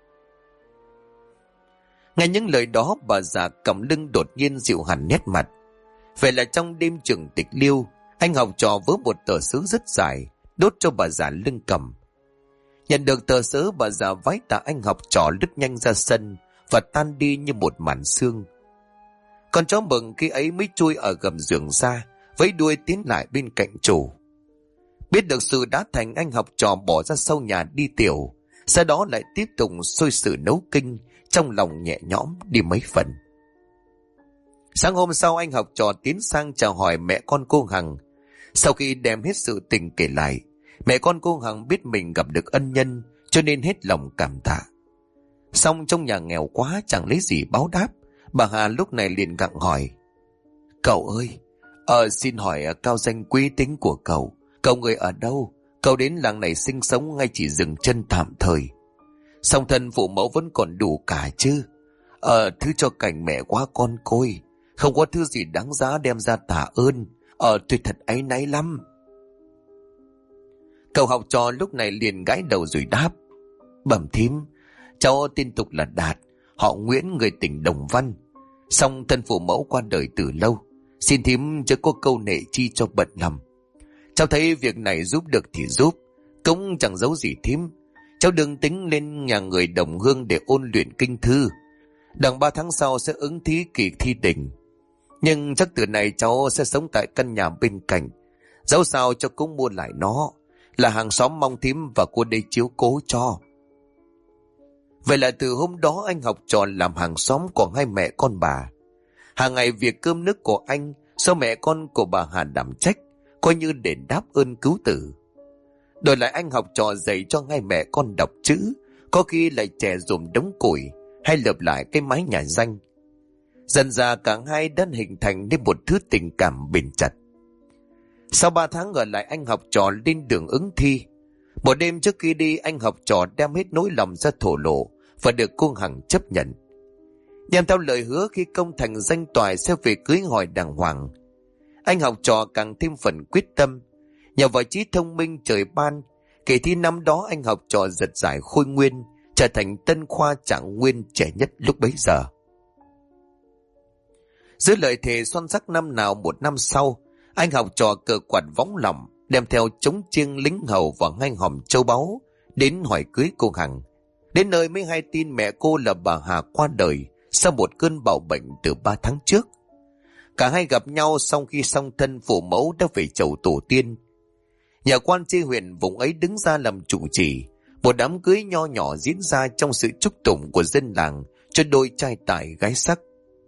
Nghe những lời đó, bà già còng lưng đột nhiên dịu hẳn nét mặt. Vậy là trong đêm trường tịch liêu, anh học trò vớ một tờ sớ rất dài, đốt cho bà già lưng cầm. Nhận được tờ sớ, bà già vái tạ anh học trò lướt nhanh ra sân và tan đi như một màn sương. Con chó mừng khi ấy mới chui ở gầm giường ra, vẫy đuôi tiến lại bên cạnh chủ. Biết được sự đã thành, anh học trò bỏ ra sau nhà đi tiểu, sau đó lại tiếp tục sôi sự nấu kinh, trong lòng nhẹ nhõm đi mấy phần. Sáng hôm sau, anh học trò tiến sang chào hỏi mẹ con cô Hằng. Sau khi đem hết sự tình kể lại, mẹ con cô Hằng biết mình gặp được ân nhân, cho nên hết lòng cảm tạ. Xong trong nhà nghèo quá chẳng lấy gì báo đáp, bà Hà lúc này liền gặng hỏi: Cậu ơi, xin hỏi cao danh quý tính của cậu người ở đâu? Cậu đến làng này sinh sống ngay chỉ dừng chân tạm thời. Song thân phụ mẫu vẫn còn đủ cả chứ? Thứ cho cảnh mẹ quá con côi, không có thứ gì đáng giá đem ra tạ ơn. Tôi thật áy náy lắm. Cậu học trò lúc này liền gãi đầu rồi đáp: Bẩm thím, cháu tên tục là Đạt, họ Nguyễn, người tỉnh Đồng Văn. Song thân phụ mẫu qua đời từ lâu, xin thím chớ có câu nệ chi cho bận lòng. Cháu thấy việc này giúp được thì giúp, cũng chẳng giấu gì thím. Cháu đừng tính lên nhà người đồng hương để ôn luyện kinh thư. Đằng 3 tháng sau sẽ ứng thí kỳ thi đình. Nhưng chắc từ này cháu sẽ sống tại căn nhà bên cạnh. Dẫu sao cháu cũng mua lại nó, là hàng xóm mong thím và cô đây chiếu cố cho. Vậy là từ hôm đó anh học trò làm hàng xóm của hai mẹ con bà. Hàng ngày việc cơm nước của anh do mẹ con của bà Hà đảm trách, coi như đền đáp ơn cứu tử. Đổi lại anh học trò dạy cho hai mẹ con đọc chữ, có khi lại chè dùm đống củi hay lợp lại cái mái nhà danh. Dần ra cả hai đã hình thành nên một thứ tình cảm bền chặt. Sau 3 tháng ở lại, anh học trò lên đường ứng thi. Một đêm trước khi đi, anh học trò đem hết nỗi lòng ra thổ lộ và được cô Hằng chấp nhận. Đem theo lời hứa khi công thành danh toại sẽ về cưới hỏi đàng hoàng. Anh học trò càng thêm phần quyết tâm. Nhờ vào trí thông minh trời ban, kỳ thi năm đó anh học trò giật giải khôi nguyên, trở thành tân khoa trạng nguyên trẻ nhất lúc bấy giờ. Dưới lời thề son sắc năm nào một năm sau, anh học trò cờ quạt võng lòng, đem theo trống chiêng lính hầu và ngay hòm châu báu đến hỏi cưới cô Hằng. Đến nơi mới hay tin mẹ cô là bà Hà qua đời sau một cơn bạo bệnh từ 3 tháng trước. Cả hai gặp nhau sau khi song thân phụ mẫu đã về chầu tổ tiên. Nhà quan tri huyện vùng ấy đứng ra làm chủ trì, một đám cưới nho nhỏ diễn ra trong sự chúc tụng của dân làng cho đôi trai tài gái sắc.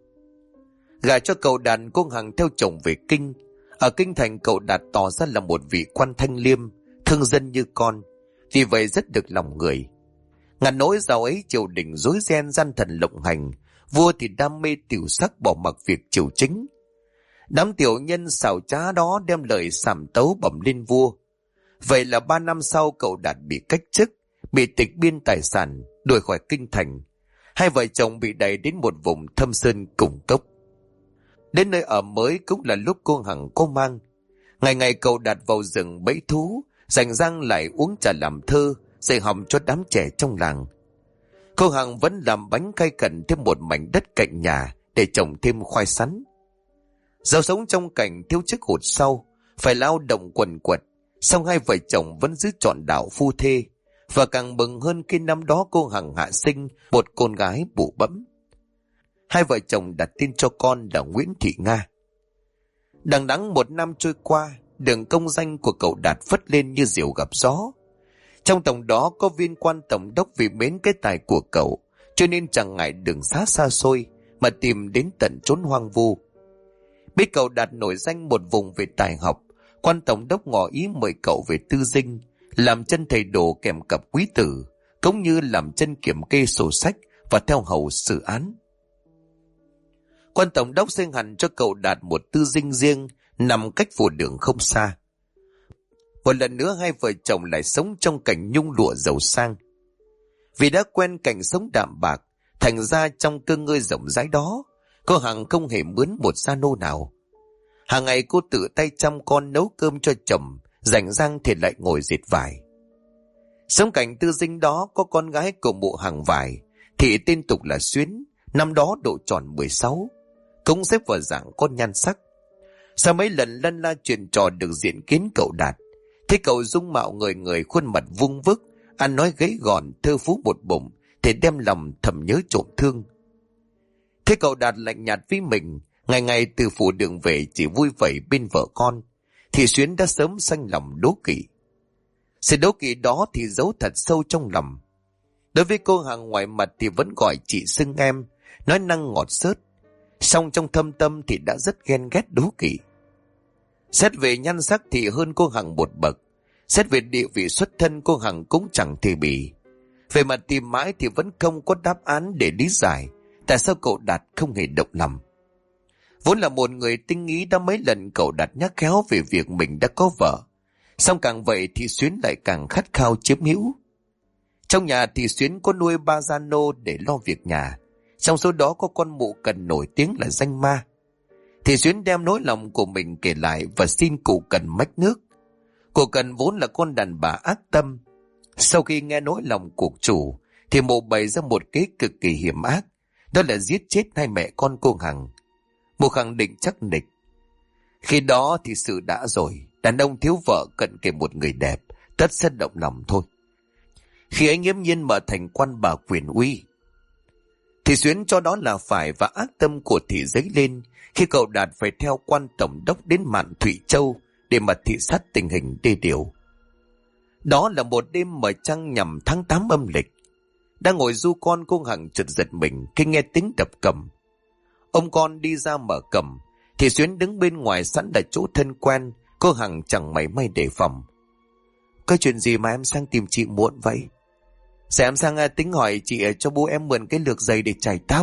Gả cho cậu Đạt, cô Hằng theo chồng về kinh. Ở kinh thành, cậu Đạt tỏ ra là một vị quan thanh liêm, thương dân như con, vì vậy rất được lòng người. Ngàn nỗi giàu ấy triều đình rối ren gian thần lộng hành, vua thì đam mê tiểu sắc bỏ mặc việc triều chính. Đám tiểu nhân xảo trá đó đem lời sàm tấu bẩm lên vua. Vậy là 3 năm sau, cậu Đạt bị cách chức, bị tịch biên tài sản, đuổi khỏi kinh thành. Hai vợ chồng bị đẩy đến một vùng thâm sơn cùng cốc. Đến nơi ở mới cũng là lúc cô Hằng có mang. Ngày ngày cậu Đạt vào rừng bẫy thú, rảnh rang lại uống trà làm thơ, dạy hòm cho đám trẻ trong làng. Cô Hằng vẫn làm bánh cay cận thêm một mảnh đất cạnh nhà để trồng thêm khoai sắn. Giàu sống trong cảnh thiếu trước hụt sau, phải lao động quần quật, song hai vợ chồng vẫn giữ trọn đạo phu thê, và càng mừng hơn khi năm đó cô Hằng hạ sinh một con gái bụ bẫm. Hai vợ chồng đặt tên cho con là Nguyễn Thị Nga. Đằng đẵng 1 năm trôi qua, đường công danh của cậu Đạt phất lên như diều gặp gió. Trong tổng đó có viên quan tổng đốc vì mến cái tài của cậu, cho nên chẳng ngại đường xá xa xôi mà tìm đến tận chốn hoang vu. Biết cậu Đạt nổi danh một vùng về tài học, quan tổng đốc ngỏ ý mời cậu về tư dinh, làm chân thầy đồ kèm cặp quý tử, cũng như làm chân kiểm kê sổ sách và theo hầu xử án. Quan tổng đốc xây hẳn cho cậu Đạt một tư dinh riêng nằm cách phủ đường không xa. Một lần nữa hai vợ chồng lại sống trong cảnh nhung lụa giàu sang. Vì đã quen cảnh sống đạm bạc, thành ra trong cơ ngơi rộng rãi đó, cô Hằng không hề mướn một gia nô nào. Hàng ngày cô tự tay chăm con nấu cơm cho chồng, rảnh rang thì lại ngồi dệt vải. Sống cảnh tư dinh đó có con gái của mụ hàng vải, thì tên tục là Xuyến, năm đó độ tròn 16, cũng xếp vào dạng con nhan sắc. Sau mấy lần lân la chuyện trò được diện kiến cậu Đạt, thấy cậu dung mạo người người, khuôn mặt vung vức, ăn nói gấy gọn, thơ phú một bụng, thì đem lòng thầm nhớ trộm thương. Thế cậu Đạt lạnh nhạt với mình, ngày ngày từ phủ đường về chỉ vui vẩy bên vợ con, thì Xuyến đã sớm sanh lòng đố kỵ. Sự đố kỵ đó thì giấu thật sâu trong lòng. Đối với cô Hằng, ngoài mặt thì vẫn gọi chị xưng em, nói năng ngọt xớt, song trong thâm tâm thì đã rất ghen ghét đố kỵ. Xét về nhan sắc thì hơn cô Hằng một bậc, xét về địa vị xuất thân cô Hằng cũng chẳng thể bì. Về mặt tìm mãi thì vẫn không có đáp án để lý giải tại sao cậu Đạt không hề động lòng. Vốn là một người tinh ý, đã mấy lần cậu Đạt nhắc khéo về việc mình đã có vợ, song càng vậy thì Xuyến lại càng khát khao chiếm hữu. Trong nhà thì Xuyến có nuôi 3 gia nô để lo việc nhà, trong số đó có con mụ Cần nổi tiếng là danh ma. Thì Xuyến đem nỗi lòng của mình kể lại và xin cụ Cần mách nước. Cụ Cần vốn là con đàn bà ác tâm. Sau khi nghe nỗi lòng của chủ thì mụ bày ra một kế cực kỳ hiểm ác, đó là giết chết hai mẹ con cô Hằng. Mụ khẳng định chắc nịch. Khi đó thì sự đã rồi, đàn ông thiếu vợ cận kề một người đẹp, tất sẽ động lòng thôi. Khi anh nghiễm nhiên mở thành quan bà quyền uy, thì Xuyến cho đó là phải, và ác tâm của thị dấy lên khi cậu Đạt phải theo quan tổng đốc đến Mạn Thụy Châu để mà thị sát tình hình đê điều. Đó là một đêm mở trăng nhằm tháng 8 âm lịch. Đang ngồi du con, cô Hằng chợt giật mình khi nghe tiếng đập cầm. Ông con đi ra mở cầm thì Xuyến đứng bên ngoài sẵn là chỗ thân quen. Cô Hằng chẳng mảy may đề phòng. Có chuyện gì mà em sang tìm chị muộn vậy? Sẽ em sang tính hỏi chị cho bố em mượn cái lược giày để chải tóc.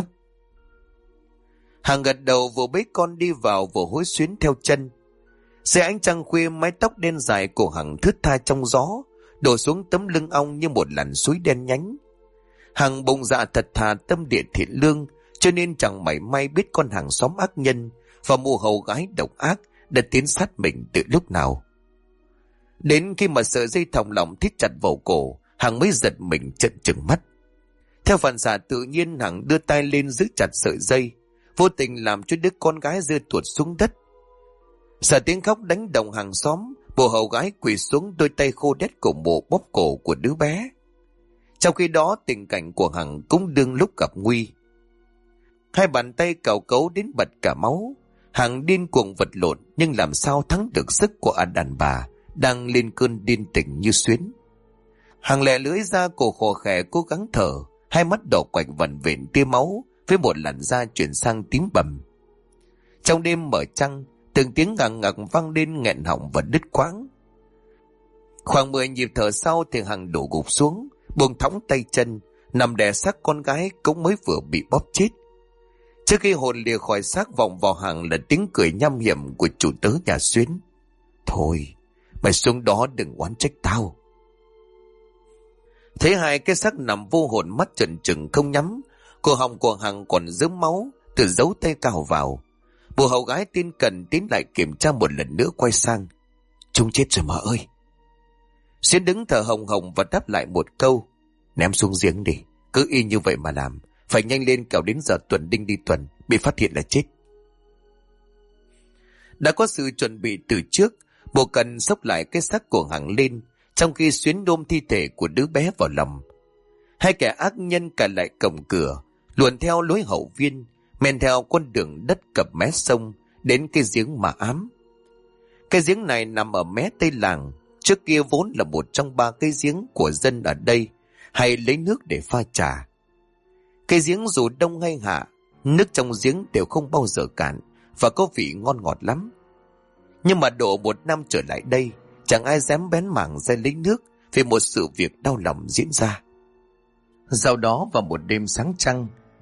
Hằng gật đầu, vừa bế con đi vào vừa hối Xuyến theo chân. Dưới ánh trăng khuya, mái tóc đen dài của Hằng thướt tha trong gió, đổ xuống tấm lưng ong như một làn suối đen nhánh. Hằng bụng dạ thật thà, tâm địa thiện lương, cho nên chẳng mảy may biết con hàng xóm ác nhân và mụ hầu gái độc ác đã tiến sát mình từ lúc nào. Đến khi mà sợi dây thòng lọng thít chặt vào cổ, Hằng mới giật mình trợn trừng mắt. Theo phản xạ tự nhiên, Hằng đưa tay lên giữ chặt sợi dây, vô tình làm cho đứa con gái rơi tuột xuống đất. Sợ tiếng khóc đánh động hàng xóm, bộ hầu gái quỳ xuống, đôi tay khô đét của mụ bóp cổ của đứa bé. Trong khi đó, tình cảnh của Hằng cũng đương lúc gặp nguy. Hai bàn tay cào cấu đến bật cả máu. Hằng điên cuồng vật lộn, nhưng làm sao thắng được sức của đàn bà đang lên cơn điên tình như Xuyến. Hằng lẹ lưỡi ra, cổ khò khè cố gắng thở, hai mắt đỏ quạch vằn vện tia máu, với một làn da chuyển sang tím bầm. Trong đêm mở trăng, từng tiếng ngằng ngặc vang lên nghẹn họng và đứt quãng. Khoảng 10 nhịp thở sau thì Hằng đổ gục xuống, buông thõng tay chân, nằm đè xác con gái cũng mới vừa bị bóp chết. Trước khi hồn lìa khỏi xác, vọng vào Hằng là tiếng cười nham hiểm của chủ tớ nhà Xuyến. Thôi, mày xuống đó đừng oán trách tao. Thấy hai cái xác nằm vô hồn, mắt trần trừng không nhắm, cổ họng của Hằng còn rớm máu từ dấu tay cào vào. Bộ hầu gái tin Cần tiến lại kiểm tra một lần nữa, quay sang. Chúng chết rồi mà ơi. Xuyến đứng thở hồng hồng và đáp lại một câu. Ném xuống giếng đi, cứ y như vậy mà làm. Phải nhanh lên, kẻo đến giờ tuần đinh đi tuần, bị phát hiện là chết. Đã có sự chuẩn bị từ trước, bộ Cần xốc lại cái xác của Hằng lên, trong khi Xuyến ôm thi thể của đứa bé vào lòng. Hai kẻ ác nhân cả lại cổng cửa, luồn theo lối hậu viên, men theo con đường đất cập mé sông đến cái giếng mà ám. Cái giếng này nằm ở mé tây làng, trước kia vốn là một trong 3 cái giếng của dân ở đây hay lấy nước để pha trà. Cái giếng dù đông hay hạ, nước trong giếng đều không bao giờ cạn và có vị ngon ngọt lắm. Nhưng mà độ 1 năm trở lại đây, chẳng ai dám bén mảng ra lấy nước vì một sự việc đau lòng diễn ra. Sau đó vào một đêm sáng trăng,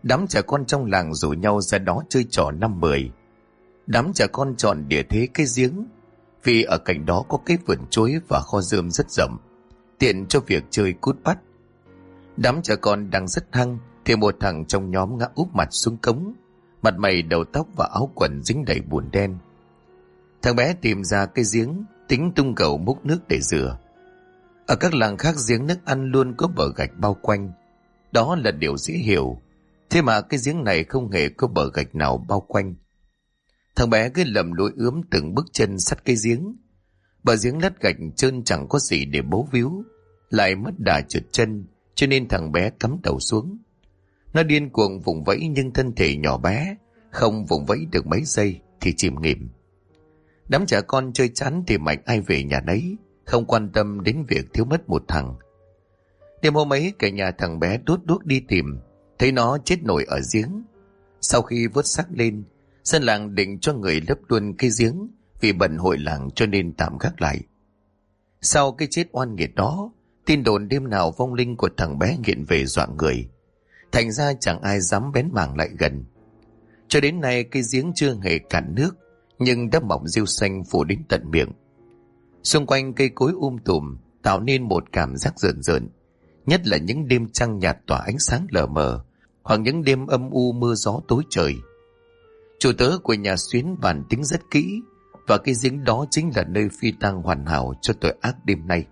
Đám trẻ con trong làng rủ nhau ra đó chơi trò năm mười. Đám trẻ con chọn địa thế cái giếng, vì ở cạnh đó có cái vườn chuối và kho rơm rất rộng, tiện cho việc chơi cút bắt. Đám trẻ con đang rất hăng thì một thằng trong nhóm ngã úp mặt xuống cống, mặt mày đầu tóc và áo quần dính đầy bùn đen. Thằng bé tìm ra cái giếng, tính tung gầu múc nước để rửa. Ở các làng khác giếng nước ăn luôn có bờ gạch bao quanh, đó là điều dễ hiểu. Thế mà cái giếng này không hề có bờ gạch nào bao quanh. Thằng bé cứ lầm lũi ướm từng bước chân sát cái giếng. Bờ giếng lát gạch trơn chẳng có gì để bấu víu, lại mất đà trượt chân, cho nên thằng bé cắm đầu xuống. Nó điên cuồng vùng vẫy nhưng thân thể nhỏ bé, không vùng vẫy được mấy giây thì chìm nghỉm. Đám trẻ con chơi chán thì mạnh ai về nhà nấy, không quan tâm đến việc thiếu mất một thằng. Đêm hôm ấy cả nhà thằng bé đốt đuốc đi tìm, thấy nó chết nổi ở giếng. Sau khi vớt xác lên, dân làng định cho người lấp luôn cái giếng, vì bận hội làng cho nên tạm gác lại. Sau cái chết oan nghiệt đó, tin đồn đêm nào vong linh của thằng bé nghiện về dọa người, thành ra chẳng ai dám bén mảng lại gần. Cho đến nay cái giếng chưa hề cạn nước, nhưng đã mọc rêu xanh phủ đến tận miệng. Xung quanh cây cối tùm tạo nên một cảm giác rợn rợn, nhất là những đêm trăng nhạt tỏa ánh sáng lờ mờ, hoặc những đêm âm u mưa gió tối trời. Chủ tớ của nhà Xuyến bàn tính rất kỹ, và cái giếng đó chính là nơi phi tang hoàn hảo cho tội ác đêm nay.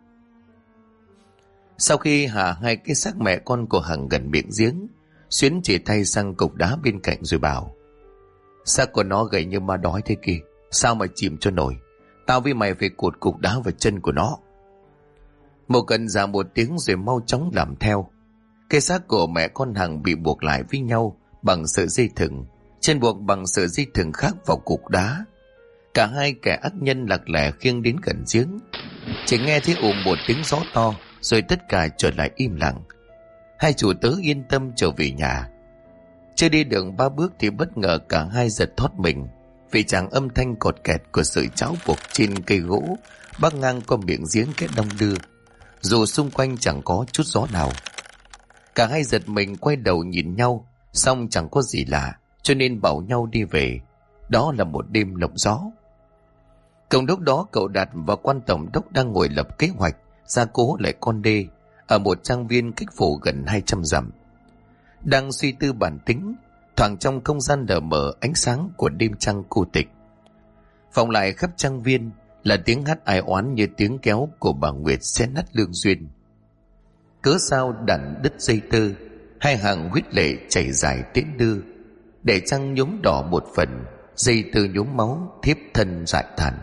Sau khi hạ hai cái xác mẹ con của Hằng gần miệng giếng, Xuyến chỉ thay sang cục đá bên cạnh rồi bảo: xác của nó gầy như ma đói thế kìa, sao mà chìm cho nổi. Tao với mày phải cột cục đá vào chân của nó. Một cần dạ một tiếng rồi mau chóng làm theo. Cái xác của mẹ con Hằng bị buộc lại với nhau bằng sợi dây thừng, trên buộc bằng sợi dây thừng khác vào cục đá. Cả hai kẻ ác nhân lạc lẻ khiêng đến gần giếng. Chỉ nghe thấy một tiếng gió to, rồi tất cả trở lại im lặng. Hai chủ tớ yên tâm trở về nhà. Chưa đi đường 3 bước thì bất ngờ cả hai giật thót mình, vì chàng âm thanh cọt kẹt của sợi cháo buộc trên cây gỗ bắc ngang qua miệng giếng kết đông đưa, dù xung quanh chẳng có chút gió nào. Cả hai giật mình quay đầu nhìn nhau, xong chẳng có gì lạ, cho nên bảo nhau đi về. Đó là một đêm lộng gió. Cùng lúc đó cậu Đạt và quan tổng đốc đang ngồi lập kế hoạch gia cố lại con đê ở một trang viên cách phủ gần 200 dặm. Đang suy tư bản tính, thoảng trong không gian lờ mờ ánh sáng của đêm trăng cô tịch, vọng lại khắp trang viên là tiếng hát ai oán như tiếng kéo của bà Nguyệt xé nát lương duyên. Cớ sao đàn đứt dây tơ, hai hàng huyết lệ chảy dài tiễn đưa, để trăng nhuốm đỏ một phần, dây tơ nhuốm máu thiếp thân dại tàn.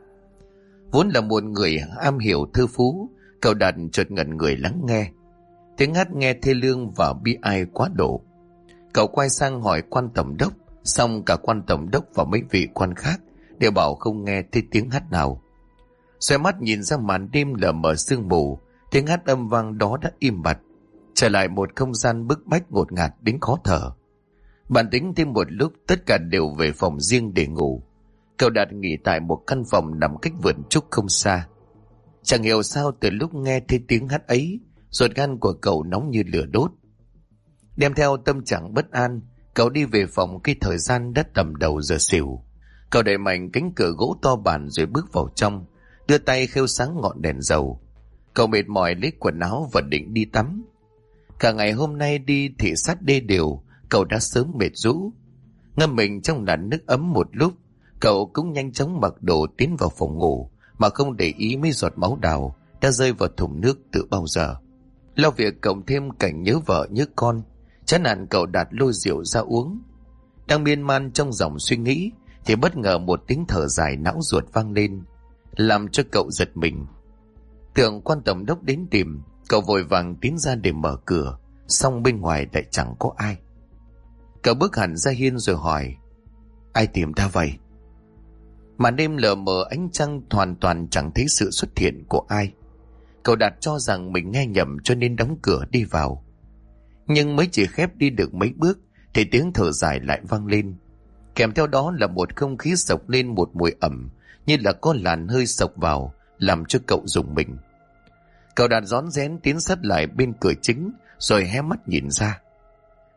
Vốn là một người am hiểu thơ phú, cậu Đạt chợt ngẩn người lắng nghe. Tiếng hát nghe thê lương và bi ai quá độ. Cậu quay sang hỏi quan tổng đốc, xong cả quan tổng đốc và mấy vị quan khác đều bảo không nghe thấy tiếng hát nào. Xoay mắt nhìn ra màn đêm lờ mờ sương mù, tiếng hát âm vang đó đã im bặt, trở lại một không gian bức bách ngột ngạt đến khó thở. Bản tính thêm một lúc tất cả đều về phòng riêng để ngủ. Cậu Đạt nghỉ tại một căn phòng nằm cách vườn trúc không xa. Chẳng hiểu sao từ lúc nghe thấy tiếng hát ấy, ruột gan của cậu nóng như lửa đốt. Đem theo tâm trạng bất an, cậu đi về phòng khi thời gian đã tầm đầu giờ xỉu. Cậu đẩy mạnh cánh cửa gỗ to bản rồi bước vào trong, đưa tay khêu sáng ngọn đèn dầu. Cậu mệt mỏi lấy quần áo và định đi tắm. Cả ngày hôm nay đi thị sát đê điều, cậu đã sớm mệt rũ. Ngâm mình trong làn nước ấm một lúc, cậu cũng nhanh chóng mặc đồ tiến vào phòng ngủ, mà không để ý mấy giọt máu đào đã rơi vào thùng nước từ bao giờ. Lo việc cộng thêm cảnh nhớ vợ nhớ con, chán nản cậu Đạt lôi rượu ra uống. Đang miên man trong dòng suy nghĩ thì bất ngờ một tiếng thở dài não ruột vang lên, làm cho cậu giật mình. Tưởng quan tổng đốc đến tìm, cậu vội vàng tiến ra để mở cửa, song bên ngoài lại chẳng có ai. Cậu bước hẳn ra hiên rồi hỏi: ai tìm ta vậy? Màn đêm lờ mờ ánh trăng hoàn toàn chẳng thấy sự xuất hiện của ai. Cậu Đạt cho rằng mình nghe nhầm cho nên đóng cửa đi vào. Nhưng mới chỉ khép đi được mấy bước thì tiếng thở dài lại vang lên. Kèm theo đó là một không khí sộc lên một mùi ẩm, như là có làn hơi sộc vào, làm cho cậu rùng mình. Cậu Đạt rón rén tiến sát lại bên cửa chính rồi hé mắt nhìn ra.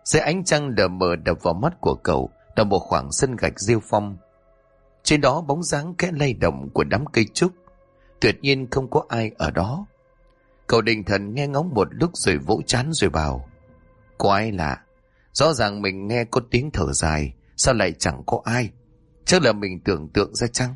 Dưới ánh trăng đờ mờ đập vào mắt của cậu là một khoảng sân gạch rêu phong. Trên đó bóng dáng khẽ lay động của đám cây trúc. Tuyệt nhiên không có ai ở đó. Cậu định thần nghe ngóng một lúc rồi vỗ trán rồi bảo: có ai lạ. Rõ ràng mình nghe có tiếng thở dài, sao lại chẳng có ai? Chắc là mình tưởng tượng ra chăng?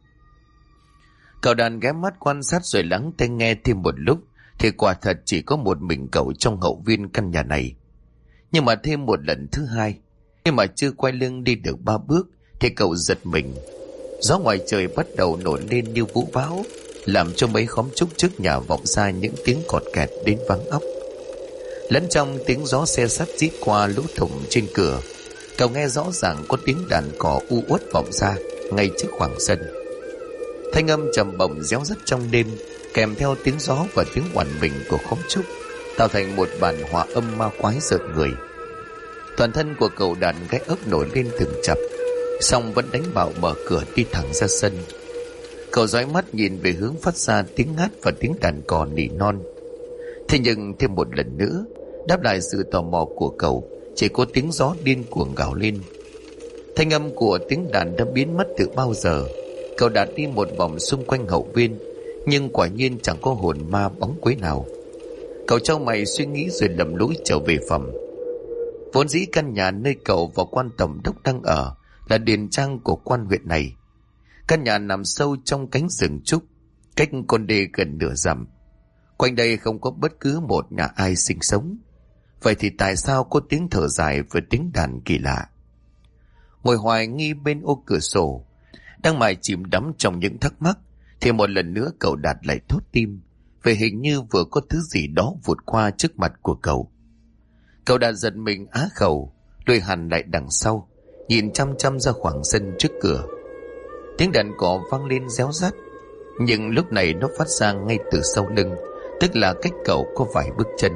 Cậu Đạt ghé mắt quan sát rồi lắng tai nghe thêm một lúc, thì quả thật chỉ có một mình cậu trong hậu viên căn nhà này. Nhưng mà thêm một lần thứ hai, nhưng mà chưa quay lưng đi được 3 bước thì cậu giật mình. Gió ngoài trời bắt đầu nổi lên như vũ bão, làm cho mấy khóm trúc trước nhà vọng ra những tiếng cọt kẹt đến váng óc. Lẫn trong tiếng gió xe sắt rít qua lỗ thủng trên cửa, cậu nghe rõ ràng có tiếng đàn cò u uất vọng ra ngay trước khoảng sân. Thanh âm trầm bổng réo rắt trong đêm, kèm theo tiếng gió và tiếng oằn mình của khóm trúc, tạo thành một bản hòa âm ma quái rợn người. Toàn thân của cậu Đạt gáy ốc nổi lên từng chập, song vẫn đánh bạo mở cửa đi thẳng ra sân. Cậu dõi mắt nhìn về hướng phát ra tiếng hát và tiếng đàn cò nỉ non. Thế nhưng thêm một lần nữa, đáp lại sự tò mò của cậu chỉ có tiếng gió điên cuồng gào lên. Thanh âm của tiếng đàn đã biến mất từ bao giờ. Cậu Đạt đi một vòng xung quanh hậu viên, nhưng quả nhiên chẳng có hồn ma bóng quế nào. Cậu chau mày suy nghĩ rồi lầm lũi trở về phòng. Vốn dĩ căn nhà nơi cậu và quan tổng đốc đang ở là điền trang của quan huyện này. Căn nhà nằm sâu trong cánh rừng trúc, cách con đê gần nửa dặm. Quanh đây không có bất cứ một nhà ai sinh sống. Vậy thì tại sao có tiếng thở dài và tiếng đàn kỳ lạ? Ngồi hoài nghi bên ô cửa sổ, đang mải chìm đắm trong những thắc mắc, thì một lần nữa cậu Đạt lại thốt tim, vì hình như vừa có thứ gì đó vụt qua trước mặt của cậu. Cậu Đạt giật mình á khẩu, lùi hẳn lại đằng sau, nhìn chăm chăm ra khoảng sân trước cửa. Tiếng đàn cò vang lên réo rắt, nhưng lúc này nó phát ra ngay từ sau lưng, tức là cách cậu có vài bước chân.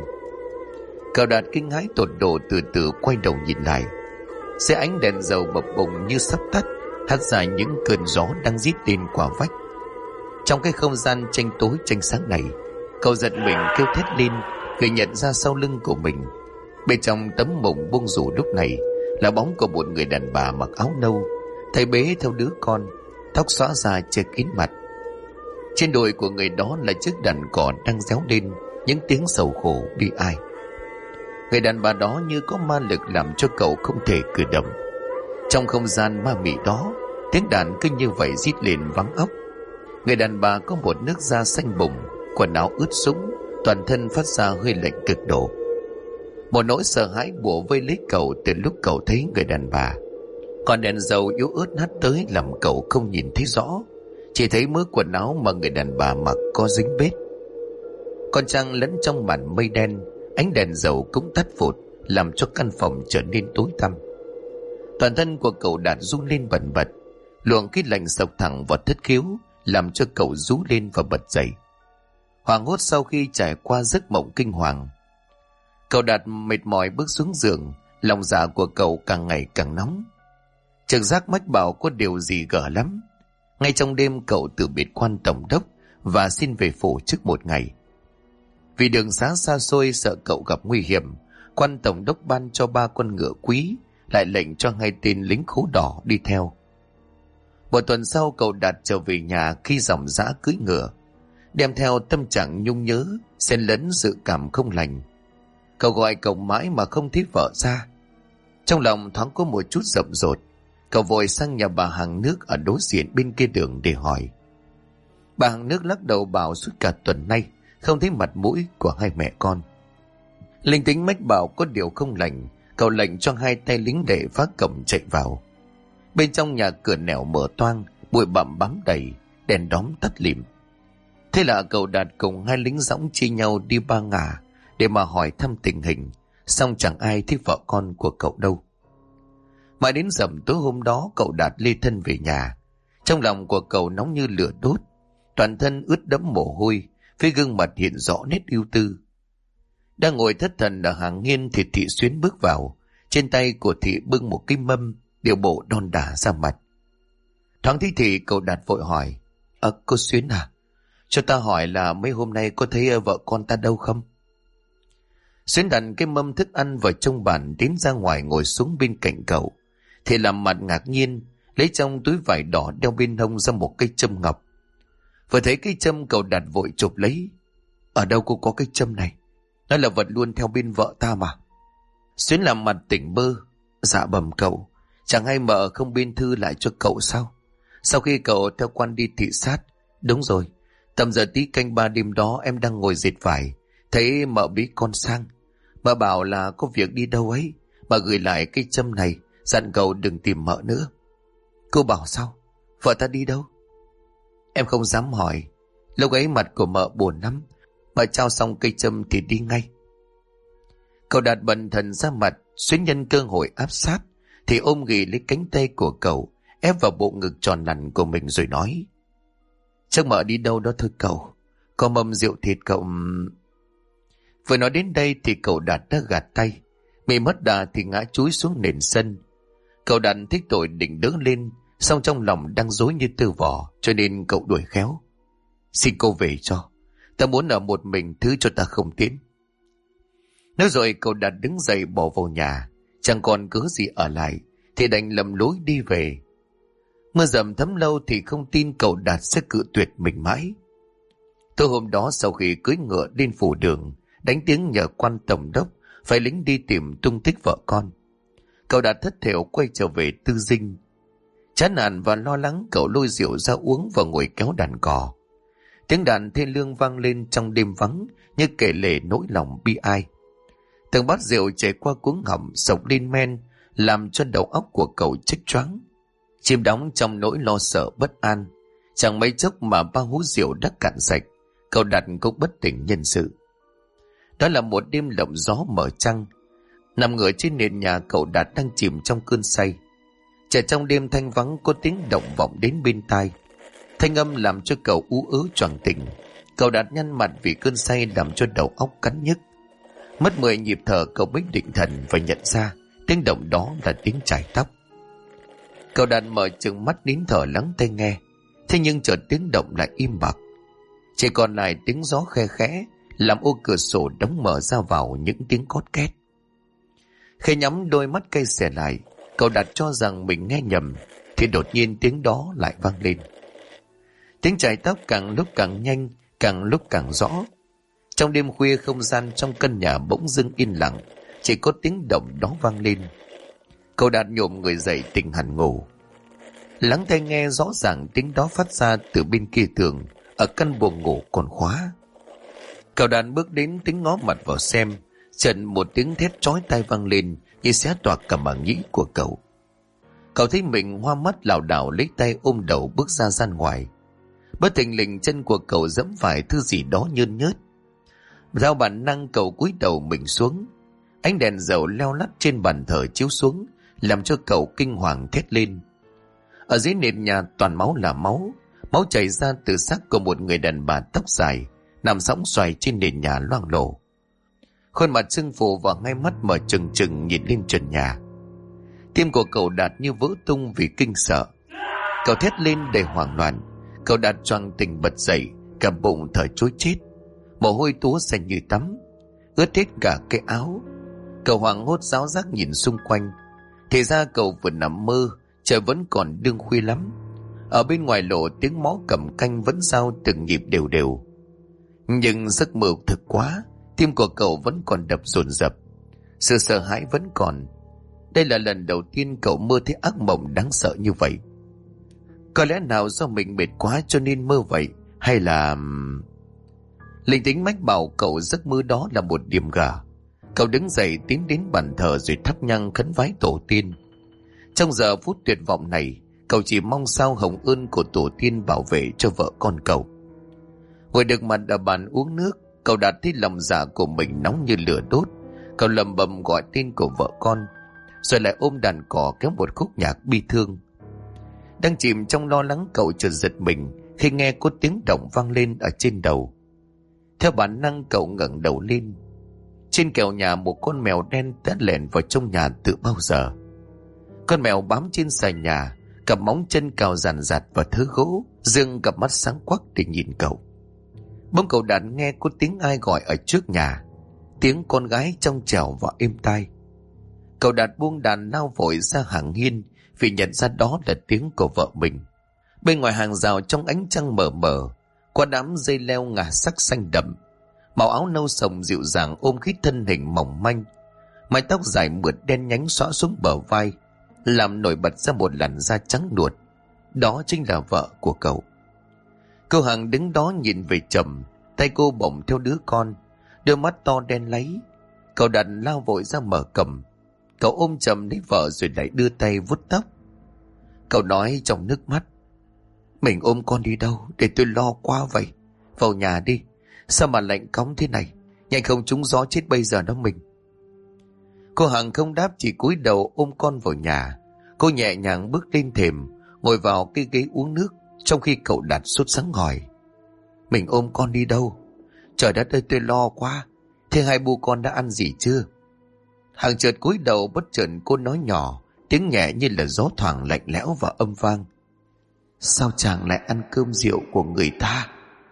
Cậu Đạt kinh hãi tột độ từ từ quay đầu nhìn lại. Dưới ánh đèn dầu bập bùng như sắp tắt, hắt ra những cơn gió đang rít lên qua vách. Trong cái không gian tranh tối tranh sáng này, cậu giật mình kêu thét lên vì nhận ra sau lưng của mình, bên trong tấm mùng bông rủ lúc này là bóng của một người đàn bà mặc áo nâu, tay bế theo đứa con, tóc xõa ra che kín mặt. Trên đùi của người đó là chiếc đàn cò đang réo lên những tiếng sầu khổ bi ai. Người đàn bà đó như có ma lực làm cho cậu không thể cử động. Trong không gian ma mị đó, tiếng đàn cứ như vậy rít lên váng óc. Người đàn bà có một nước da xanh bùng, quần áo ướt sũng, toàn thân phát ra hơi lạnh cực độ. Một nỗi sợ hãi bủa vây lấy cậu từ lúc cậu thấy người đàn bà. Còn đèn dầu yếu ớt hắt tới làm cậu không nhìn thấy rõ, chỉ thấy mớ quần áo mà người đàn bà mặc có dính bết. Con trăng lẫn trong màn mây đen, ánh đèn dầu cũng tắt phụt, làm cho căn phòng trở nên tối tăm. Toàn thân của cậu Đạt run lên bần bật, luồng khí lạnh xộc thẳng vào thất khiếu, làm cho cậu rú lên và bật dậy. Hoảng hốt sau khi trải qua giấc mộng kinh hoàng, cậu Đạt mệt mỏi bước xuống giường, lòng dạ của cậu càng ngày càng nóng. Trực giác mách bảo có điều gì gở lắm. Ngay trong đêm cậu từ biệt quan tổng đốc và xin về phủ trước một ngày. Vì đường xá xa xôi sợ cậu gặp nguy hiểm, quan tổng đốc ban cho 3 con ngựa quý, lại lệnh cho 2 tên lính khố đỏ đi theo. Một tuần sau cậu Đạt trở về nhà khi dòng dã cưỡi ngựa, đem theo tâm trạng nhung nhớ xen lẫn sự cảm không lành. Cậu gọi cậu mãi mà không thấy vợ ra. Trong lòng thoáng có một chút rậm rột, cậu vội sang nhà bà hàng nước ở đối diện bên kia đường để hỏi. Bà hàng nước lắc đầu bảo suốt cả tuần nay không thấy mặt mũi của hai mẹ con. Linh tính mách bảo có điều không lành, cậu lệnh cho 2 tay lính để phá cổng chạy vào. Bên trong nhà cửa nẻo mở toang, bụi bặm bám đầy, đèn đóm tắt lịm. Thế là cậu Đạt cùng 2 lính dõng chia nhau đi 3 ngả để mà hỏi thăm tình hình, song chẳng ai thấy vợ con của cậu đâu. Mãi đến rằm tối hôm đó cậu Đạt lê thân về nhà. Trong lòng của cậu nóng như lửa đốt, toàn thân ướt đẫm mồ hôi, phía gương mặt hiện rõ nét ưu tư. Đang ngồi thất thần ở hàng hiên thì Thị Xuyến bước vào, trên tay của Thị bưng một cái mâm, điều bộ đon đả ra mặt. Thoáng thấy Thị, cậu Đạt vội hỏi: Cô Xuyến à, cho ta hỏi là mấy hôm nay có thấy vợ con ta đâu không? Xuyến đặt cái mâm thức ăn vào trong bàn, tiến ra ngoài ngồi xuống bên cạnh cậu. Thì làm mặt ngạc nhiên, lấy trong túi vải đỏ đeo bên hông ra một cây châm ngọc. Vừa thấy cây châm, cậu Đạt vội chụp lấy. Ở đâu cô có cây châm này? Nó là vật luôn theo bên vợ ta mà. Xuyến làm mặt tỉnh bơ. Dạ bẩm cậu, chẳng hay mợ không biên thư lại cho cậu sao? Sau khi cậu theo quan đi thị sát. Đúng rồi, tầm giờ tí canh 3 đêm đó em đang ngồi dệt vải, thấy mợ bí con sang. Mợ bảo là có việc đi đâu ấy, mà gửi lại cây châm này, dặn cậu đừng tìm mợ nữa. Cô bảo sao? Vợ ta đi đâu? Em không dám hỏi. Lúc ấy mặt của mợ buồn lắm. Mợ trao xong cây châm thì đi ngay. Cậu Đạt bần thần ra mặt. Xuyến nhân cơ hội áp sát thì ôm ghì lấy cánh tay của cậu, ép vào bộ ngực tròn lẳn của mình rồi nói: Chắc mợ đi đâu đó thôi cậu, có mâm rượu thịt cậu. Vừa nói đến đây thì cậu Đạt đã gạt tay, bị mất đà thì ngã chúi xuống nền sân. Cậu Đạt thích tội định đỡ lên, song trong lòng đang rối như tơ vò, cho nên cậu đuổi khéo: Xin cô về cho, ta muốn ở một mình, thứ cho ta không tiến. Nói rồi cậu Đạt đứng dậy bỏ vào nhà, chẳng còn cớ gì ở lại thì đành lầm lối đi về. Mưa dầm thấm lâu thì không tin cậu Đạt sẽ cự tuyệt mình mãi. Tối hôm đó sau khi cưỡi ngựa lên phủ đường, đánh tiếng nhờ quan tổng đốc phải lính đi tìm tung tích vợ con, cậu Đạt thất thểu quay trở về Tư Dinh. Chán nản và lo lắng, cậu lôi rượu ra uống và ngồi kéo đàn cò. Tiếng đàn thê lương vang lên trong đêm vắng như kể lể nỗi lòng bi ai. Từng bát rượu chảy qua cuống họng sộc lên men, làm cho đầu óc của cậu chích choáng. Chìm đắm trong nỗi lo sợ bất an, chẳng mấy chốc mà ba hú rượu đã cạn sạch, cậu Đạt cũng bất tỉnh nhân sự. Đó là một đêm lộng gió mở trăng. Nằm ngửa trên nền nhà, cậu Đạt đang chìm trong cơn say. Chợt trong đêm thanh vắng có tiếng động vọng đến bên tai. Thanh âm làm cho cậu ú ớ choàng tỉnh. Cậu Đạt nhăn mặt vì cơn say làm cho đầu óc cắn nhức. Mất 10 nhịp thở cậu mới định thần và nhận ra tiếng động đó là tiếng chải tóc. Cậu Đạt mở trừng mắt nín thở lắng tai nghe, thế nhưng chợt tiếng động lại im bặt, chỉ còn lại tiếng gió khe khẽ làm ô cửa sổ đóng mở ra vào những tiếng cót két. Khi nhắm đôi mắt cay xè lại, cậu Đạt cho rằng mình nghe nhầm thì đột nhiên tiếng đó lại vang lên. Tiếng chải tóc càng lúc càng nhanh, càng lúc càng rõ. Trong đêm khuya, không gian trong căn nhà bỗng dưng yên lặng, chỉ có tiếng động đó vang lên. Cậu Đạt nhổm người dậy, tỉnh hẳn ngủ. Lắng tai nghe rõ ràng tiếng đó phát ra từ bên kia tường, ở căn buồng ngủ còn khóa. Cậu Đạt bước đến tính ngó mặt vào xem, chợt một tiếng thét chói tai vang lên như xé toạc cả màng nhĩ của cậu. Cậu thấy mình hoa mắt lảo đảo lấy tay ôm đầu bước ra gian ngoài. Bất thình lình chân của cậu giẫm phải thứ gì đó nhơn nhớt. Theo bản năng cậu cúi đầu mình xuống. Ánh đèn dầu leo lắt trên bàn thờ chiếu xuống, làm cho cậu kinh hoàng thét lên. Ở dưới nền nhà toàn máu là máu, máu chảy ra từ xác của một người đàn bà tóc dài nằm sõng xoài trên nền nhà loang lổ. Khuôn mặt sưng phù và hai mắt mở trừng trừng nhìn lên trần nhà. Tim của cậu Đạt như vỡ tung vì kinh sợ. Cậu thét lên đầy hoảng loạn. Cậu Đạt choàng tỉnh bật dậy, cả bụng thở trối chết, mồ hôi túa xanh như tắm, ướt hết cả cái áo. Cậu hoảng hốt ráo rác nhìn xung quanh. Thì ra cậu vừa nằm mơ, trời vẫn còn đương khuya lắm. Ở bên ngoài lộ tiếng mõ cầm canh vẫn giao từng nhịp đều đều. Nhưng giấc mơ thực quá, tim của cậu vẫn còn đập dồn dập, sự sợ hãi vẫn còn. Đây là lần đầu tiên cậu mơ thấy ác mộng đáng sợ như vậy. Có lẽ nào do mình mệt quá cho nên mơ vậy, hay là... Linh tính mách bảo cậu giấc mơ đó là một điềm gà. Cậu đứng dậy tiến đến bàn thờ rồi thắp nhang khấn vái tổ tiên. Trong giờ phút tuyệt vọng này, cậu chỉ mong sao hồng ơn của tổ tiên bảo vệ cho vợ con cậu. Ngồi được mặt ở bàn uống nước, cậu Đạt thấy lòng dạ của mình nóng như lửa đốt. Cậu lầm bầm gọi tên của vợ con, rồi lại ôm đàn cò kéo một khúc nhạc bi thương. Đang chìm trong lo lắng, cậu chợt giật mình khi nghe có tiếng động vang lên ở trên đầu. Theo bản năng cậu ngẩng đầu lên. Trên kèo nhà một con mèo đen đã lẻn vào trong nhà từ bao giờ. Con mèo bám trên xà nhà, cặp móng chân cào dàn dạt vào thớ gỗ, dương cặp mắt sáng quắc để nhìn cậu. Bỗng cậu Đạt nghe có tiếng ai gọi ở trước nhà. tiếng con gái trong trẻo và êm tai. Cậu Đạt buông đàn lao vội ra hàng hiên vì nhận ra đó là tiếng của vợ mình. Bên ngoài hàng rào trong ánh trăng mờ mờ, qua đám dây leo ngả sắc xanh đậm, màu áo nâu sồng dịu dàng ôm khít thân hình mỏng manh, mái tóc dài mượt đen nhánh xõa xuống bờ vai, làm nổi bật ra một làn da trắng nuột. Đó chính là vợ của cậu. Cô Hằng đứng đó nhìn về chồng, tay cô bồng theo đứa con, đôi mắt to đen láy. Cậu Đạt lao vội ra mở cầm. Cậu ôm chầm lấy vợ rồi lại đưa tay vuốt tóc. Cậu nói trong nước mắt: "Mình ôm con đi đâu để tôi lo quá vậy? Vào nhà đi. Sao mà lạnh cóng thế này? Nhanh không trúng gió chết bây giờ đó mình." Cô Hằng không đáp, chỉ cúi đầu ôm con vào nhà. Cô nhẹ nhàng bước lên thềm, ngồi vào cái ghế uống nước, trong khi cậu Đạt sốt sắng hỏi: "Mình ôm con đi đâu? Trời đất ơi, tôi lo quá. Thế hai bu con đã ăn gì chưa?" Hằng chợt cúi đầu, bất chợt cô nói nhỏ, tiếng nhẹ như là gió thoảng lạnh lẽo và âm vang: "Sao chàng lại ăn cơm rượu của người ta?"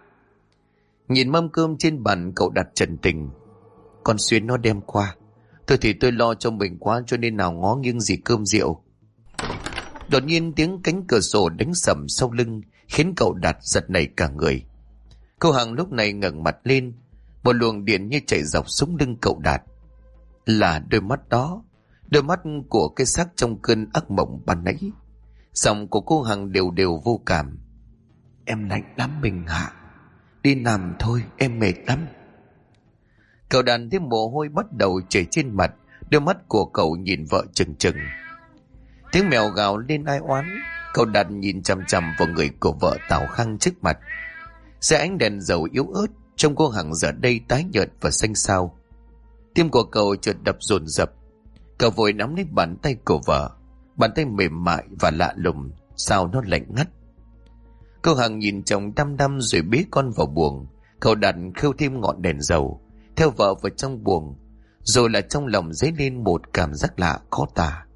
Nhìn mâm cơm trên bàn, cậu Đạt trần tình: "Con Xuyến nó đem qua. Thôi thì tôi lo cho mình quá cho nên nào ngó nghiêng gì cơm rượu." Đột nhiên tiếng cánh cửa sổ đánh sầm sau lưng khiến cậu Đạt giật nảy cả người. Cô Hằng lúc này ngẩng mặt lên, một luồng điện như chạy dọc xuống lưng cậu Đạt. Là đôi mắt đó, đôi mắt của cái xác trong cơn ác mộng ban nãy. Giọng của cô Hằng đều đều vô cảm: "Em lạnh lắm mình hạ. Đi nằm thôi, em mệt lắm." Cậu Đạt thấy mồ hôi bắt đầu chảy trên mặt, đôi mắt của cậu nhìn vợ chừng chừng. Tiếng mèo gào lên ai oán. Cậu Đạt nhìn chằm chằm vào người của vợ Tào Khang trước mặt. Dưới ánh đèn dầu yếu ớt, trông cô Hằng giờ đây tái nhợt và xanh xao. Tim của cậu chợt đập dồn dập. Cậu vội nắm lấy bàn tay của vợ, bàn tay mềm mại và lạ lùng, sao nó lạnh ngắt. Cô Hằng nhìn chồng đăm đăm rồi bế con vào buồng. Cậu Đạt khêu thêm ngọn đèn dầu, theo vợ vào trong buồng, rồi là trong lòng dấy lên một cảm giác lạ khó tả.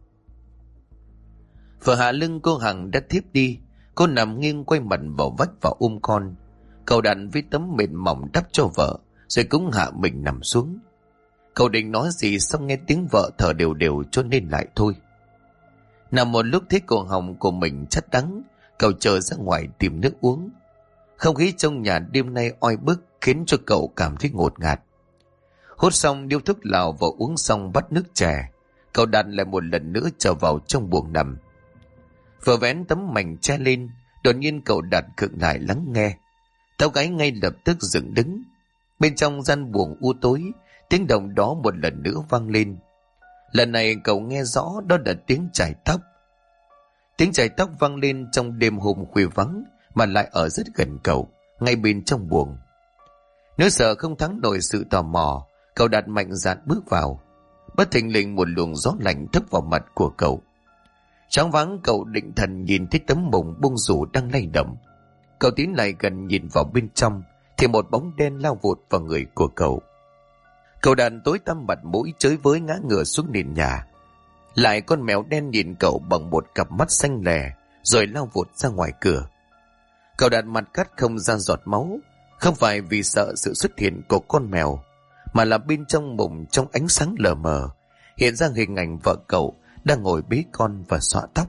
Vợ hạ lưng cô Hằng đã thiếp đi. Cô nằm nghiêng quay mặt vào vách và ôm con. Cậu Đạt với tấm mền mỏng đắp cho vợ, rồi cũng hạ mình nằm xuống. Cậu định nói gì xong nghe tiếng vợ thở đều đều cho nên lại thôi. Nằm một lúc thấy cổ họng của mình chát đắng, cậu trở ra ngoài tìm nước uống. Không khí trong nhà đêm nay oi bức khiến cho cậu cảm thấy ngột ngạt. Hút xong điếu thuốc lào và uống xong bát nước chè, cậu Đạt lại một lần nữa trở vào trong buồng nằm. Vừa vén tấm mành che lên, đột nhiên cậu Đạt khựng lại lắng nghe. Táo gáy ngay lập tức dựng đứng. Bên trong gian buồng u tối, tiếng động đó một lần nữa vang lên. Lần này cậu nghe rõ đó là tiếng chải tóc. Tiếng chải tóc vang lên trong đêm hôm khuya vắng, mà lại ở rất gần cậu, ngay bên trong buồng. Nếu sợ không thắng nổi sự tò mò, cậu Đạt mạnh dạn bước vào. Bất thình lình một luồng gió lạnh thốc vào mặt của cậu. Choáng váng, cậu định thần nhìn thấy tấm mùng bung rủ đang lay động. Cậu tiến lại gần nhìn vào bên trong, thì một bóng đen lao vụt vào người của cậu. Cậu Đạt tối tăm mặt mũi chới với ngã ngửa xuống nền nhà. Lại con mèo đen nhìn cậu bằng một cặp mắt xanh lè, rồi lao vụt ra ngoài cửa. Cậu Đạt mặt cắt không ra giọt máu, không phải vì sợ sự xuất hiện của con mèo, mà là bên trong mùng, trong ánh sáng lờ mờ, hiện ra hình ảnh vợ cậu đang ngồi bế con và xõa tóc.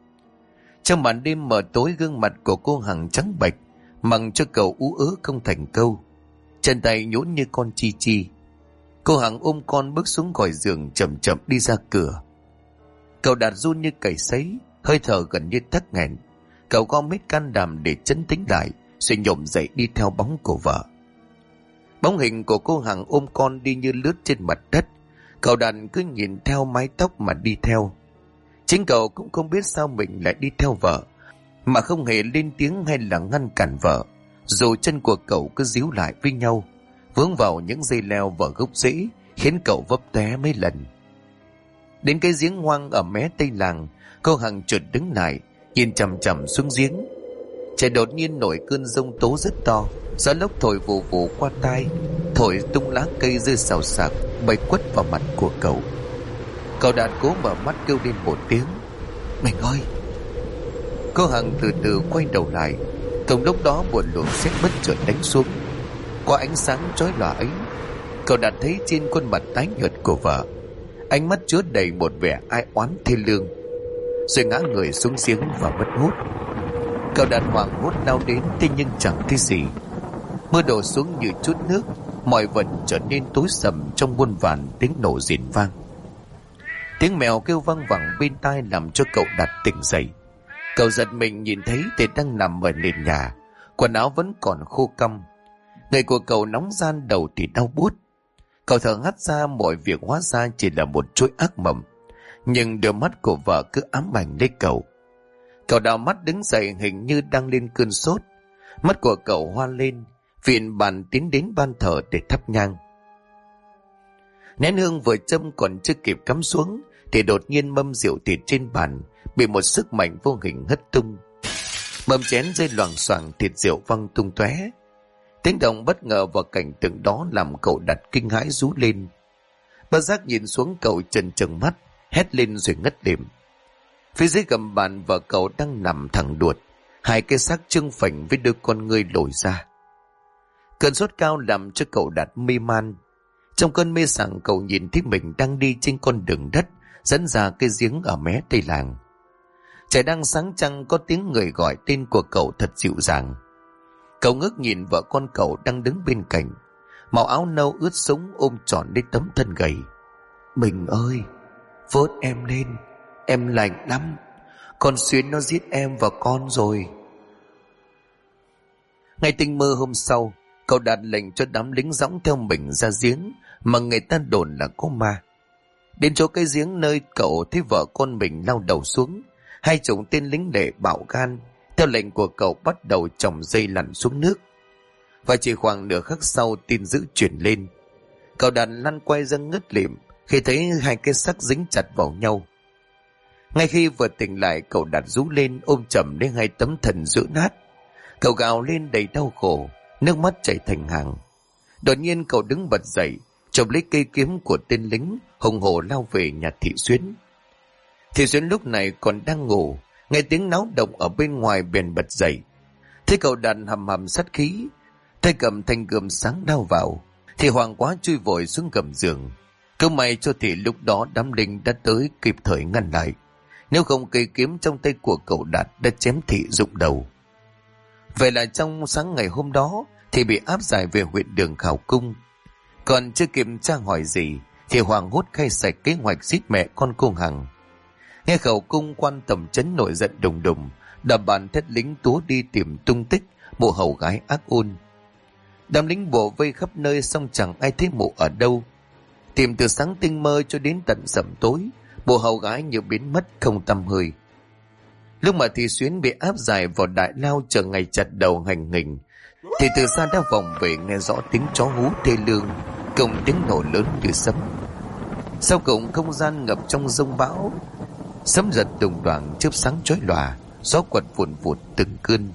Trong màn đêm mờ tối, gương mặt của cô Hằng trắng bệch, mằng cho cậu ú ớ không thành câu. Chân tay nhũn như con chi chi. Cô Hằng ôm con bước xuống khỏi giường, chậm chậm đi ra cửa. Cậu Đạt run như cầy sấy, hơi thở gần như tắc nghẹn. Cậu gom hết can đảm để trấn tĩnh lại, rồi nhổm dậy đi theo bóng của vợ. Bóng hình của cô Hằng ôm con đi như lướt trên mặt đất. Cậu Đạt cứ nhìn theo mái tóc mà đi theo. Chính cậu cũng không biết sao mình lại đi theo vợ, mà không hề lên tiếng hay là ngăn cản vợ, dù chân của cậu cứ díu lại với nhau, vướng vào những dây leo và gốc rễ, khiến cậu vấp té mấy lần. Đến cái giếng hoang ở mé tây làng, cô Hằng chợt đứng lại, nhìn chằm chằm xuống giếng. Trời đột nhiên nổi cơn giông tố rất to, gió lốc thổi vù vù qua tai, thổi tung lá cây rơi xào xạc, bay quất vào mặt của cậu. Cậu Đạt cố mở mắt kêu lên một tiếng: "Mình ơi!" Cô Hằng từ từ quay đầu lại. Cùng lúc đó một luồng sét bất chợt đánh xuống. Qua ánh sáng chói lòa ấy, Cậu Đạt thấy trên khuôn mặt tái nhợt của vợ, ánh mắt chứa đầy một vẻ ai oán thê lương, rồi ngã người xuống giếng và mất hút. Cậu Đạt hoảng hốt lao đến, thế nhưng chẳng thấy gì. Mưa đổ xuống như chút nước, mọi vật trở nên tối sầm trong muôn vàn tiếng nổ rền vang. Tiếng mèo kêu vang vẳng bên tai làm cho cậu Đạt tỉnh dậy. Cậu giật mình nhìn thấy Tề đang nằm ở nền nhà, quần áo vẫn còn khô cong. Người của cậu nóng ran, đầu thì đau buốt. Cậu thở hắt ra, mọi việc hóa ra chỉ là một chuỗi ác mộng, nhưng đôi mắt của vợ cứ ám ảnh lấy cậu. Cậu đào mắt đứng dậy, hình như đang lên cơn sốt. Mắt của cậu hoa lên, viện bàn tiến đến ban thờ để thắp nhang. Nén hương vừa châm còn chưa kịp cắm xuống thì đột nhiên mâm rượu thịt trên bàn bị một sức mạnh vô hình hất tung. Mâm chén rơi loảng xoảng, thịt rượu văng tung tóe. Tiếng động bất ngờ và cảnh tượng đó làm cậu Đạt kinh hãi rú lên. Bất giác nhìn xuống, cậu trần trừng mắt, hét lên rồi ngất lịm. Phía dưới gầm bàn vợ cậu đang nằm thẳng đuột, hai cái xác trương phình với đôi con ngươi lồi ra. Cơn sốt cao làm cho cậu Đạt mê man. Trong cơn mê sảng, cậu nhìn thấy mình đang đi trên con đường đất dẫn ra cái giếng ở mé tây làng. Trời đang sáng trăng, có tiếng người gọi tên của cậu thật dịu dàng. Cậu ngước nhìn vợ con cậu đang đứng bên cạnh, màu áo nâu ướt sũng ôm trọn lấy tấm thân gầy. Mình ơi, vớt em lên, em lạnh lắm, con Xuyến nó giết em và con rồi. Ngày tinh mơ hôm sau, cậu Đạt lệnh cho đám lính dõng theo mình ra giếng mà người ta đồn là có ma. Đến chỗ cái giếng nơi cậu thấy vợ con mình lao đầu xuống, hai chồng tên lính lệ bạo gan theo lệnh của cậu bắt đầu chồng dây lặn xuống nước. Và chỉ khoảng nửa khắc sau, tin dữ truyền lên. Cậu Đạt lăn quay ra ngất lịm khi thấy hai cái xác dính chặt vào nhau. Ngay khi vừa tỉnh lại, cậu Đạt rú lên ôm chầm lấy hai tấm thân rũ nát. Cậu gào lên đầy đau khổ, nước mắt chảy thành hàng. Đột nhiên cậu đứng bật dậy, chộp lấy cây kiếm của tên lính, hùng hổ lao về nhà Thị Xuyến. Thị Xuyến lúc này còn đang ngủ, nghe tiếng náo động ở bên ngoài bèn bật dậy. Thấy cậu Đạt hầm hầm sát khí, tay cầm thanh gươm sáng đao vào, thì hoảng quá chui vội xuống gầm giường. Cứ may cho Thị lúc đó đám lính đã tới kịp thời ngăn lại, nếu không cây kiếm trong tay của cậu Đạt đã chém Thị rụng đầu. Vậy là trong sáng ngày hôm đó thì bị áp giải về huyện Đường khảo cung. Còn chưa kịp tra hỏi gì thì hoảng hốt khai sạch kế hoạch giết mẹ con cô Hằng. Nghe khẩu cung, quan Tầm Chấn nổi giận đùng đùng, đập bàn thét lính túa đi tìm tung tích mụ hầu gái ác ôn. Đám lính bộ vây khắp nơi, xong chẳng ai thấy mụ ở đâu. Tìm từ sáng tinh mơ cho đến tận sẩm tối, mụ hầu gái như biến mất không tăm hơi. Lúc mà Thị Xuyến bị áp giải vào đại lao chờ ngày chặt đầu hành hình, thì từ xa đã vòng về nghe rõ tiếng chó hú thê lương cùng tiếng nổ lớn như sấm. Sau cùng không gian ngập trong giông bão, sấm giật đùng đoàng, chớp sáng chói lòa, gió quật vụn vụt từng cơn.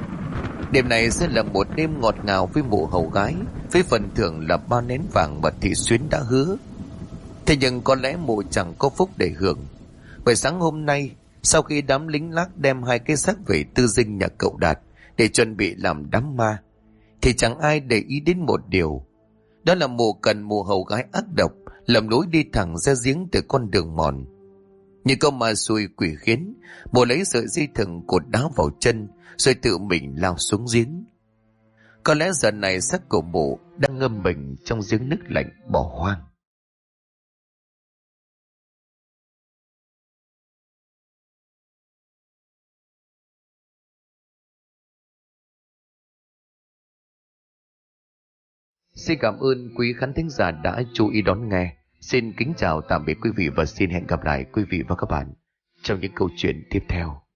Đêm này sẽ là một đêm ngọt ngào với mụ hầu gái, với phần thưởng là 3 nén vàng mà Thị Xuyến đã hứa. Thế nhưng có lẽ mụ chẳng có phúc để hưởng, bởi sáng hôm nay, sau khi đám lính lác đem hai cái xác về tư dinh nhà cậu Đạt để chuẩn bị làm đám ma, thì chẳng ai để ý đến một điều, đó là mụ cần mụ hầu gái ác độc lầm lối đi thẳng ra giếng từ con đường mòn. Như câu ma xui quỷ khiến, mụ lấy sợi dây thừng cột đá vào chân rồi tự mình lao xuống giếng. Có lẽ giờ này xác của mụ đang ngâm mình trong giếng nước lạnh bỏ hoang. Xin cảm ơn quý khán thính giả đã chú ý đón nghe. Xin kính chào tạm biệt quý vị và xin hẹn gặp lại quý vị và các bạn trong những câu chuyện tiếp theo.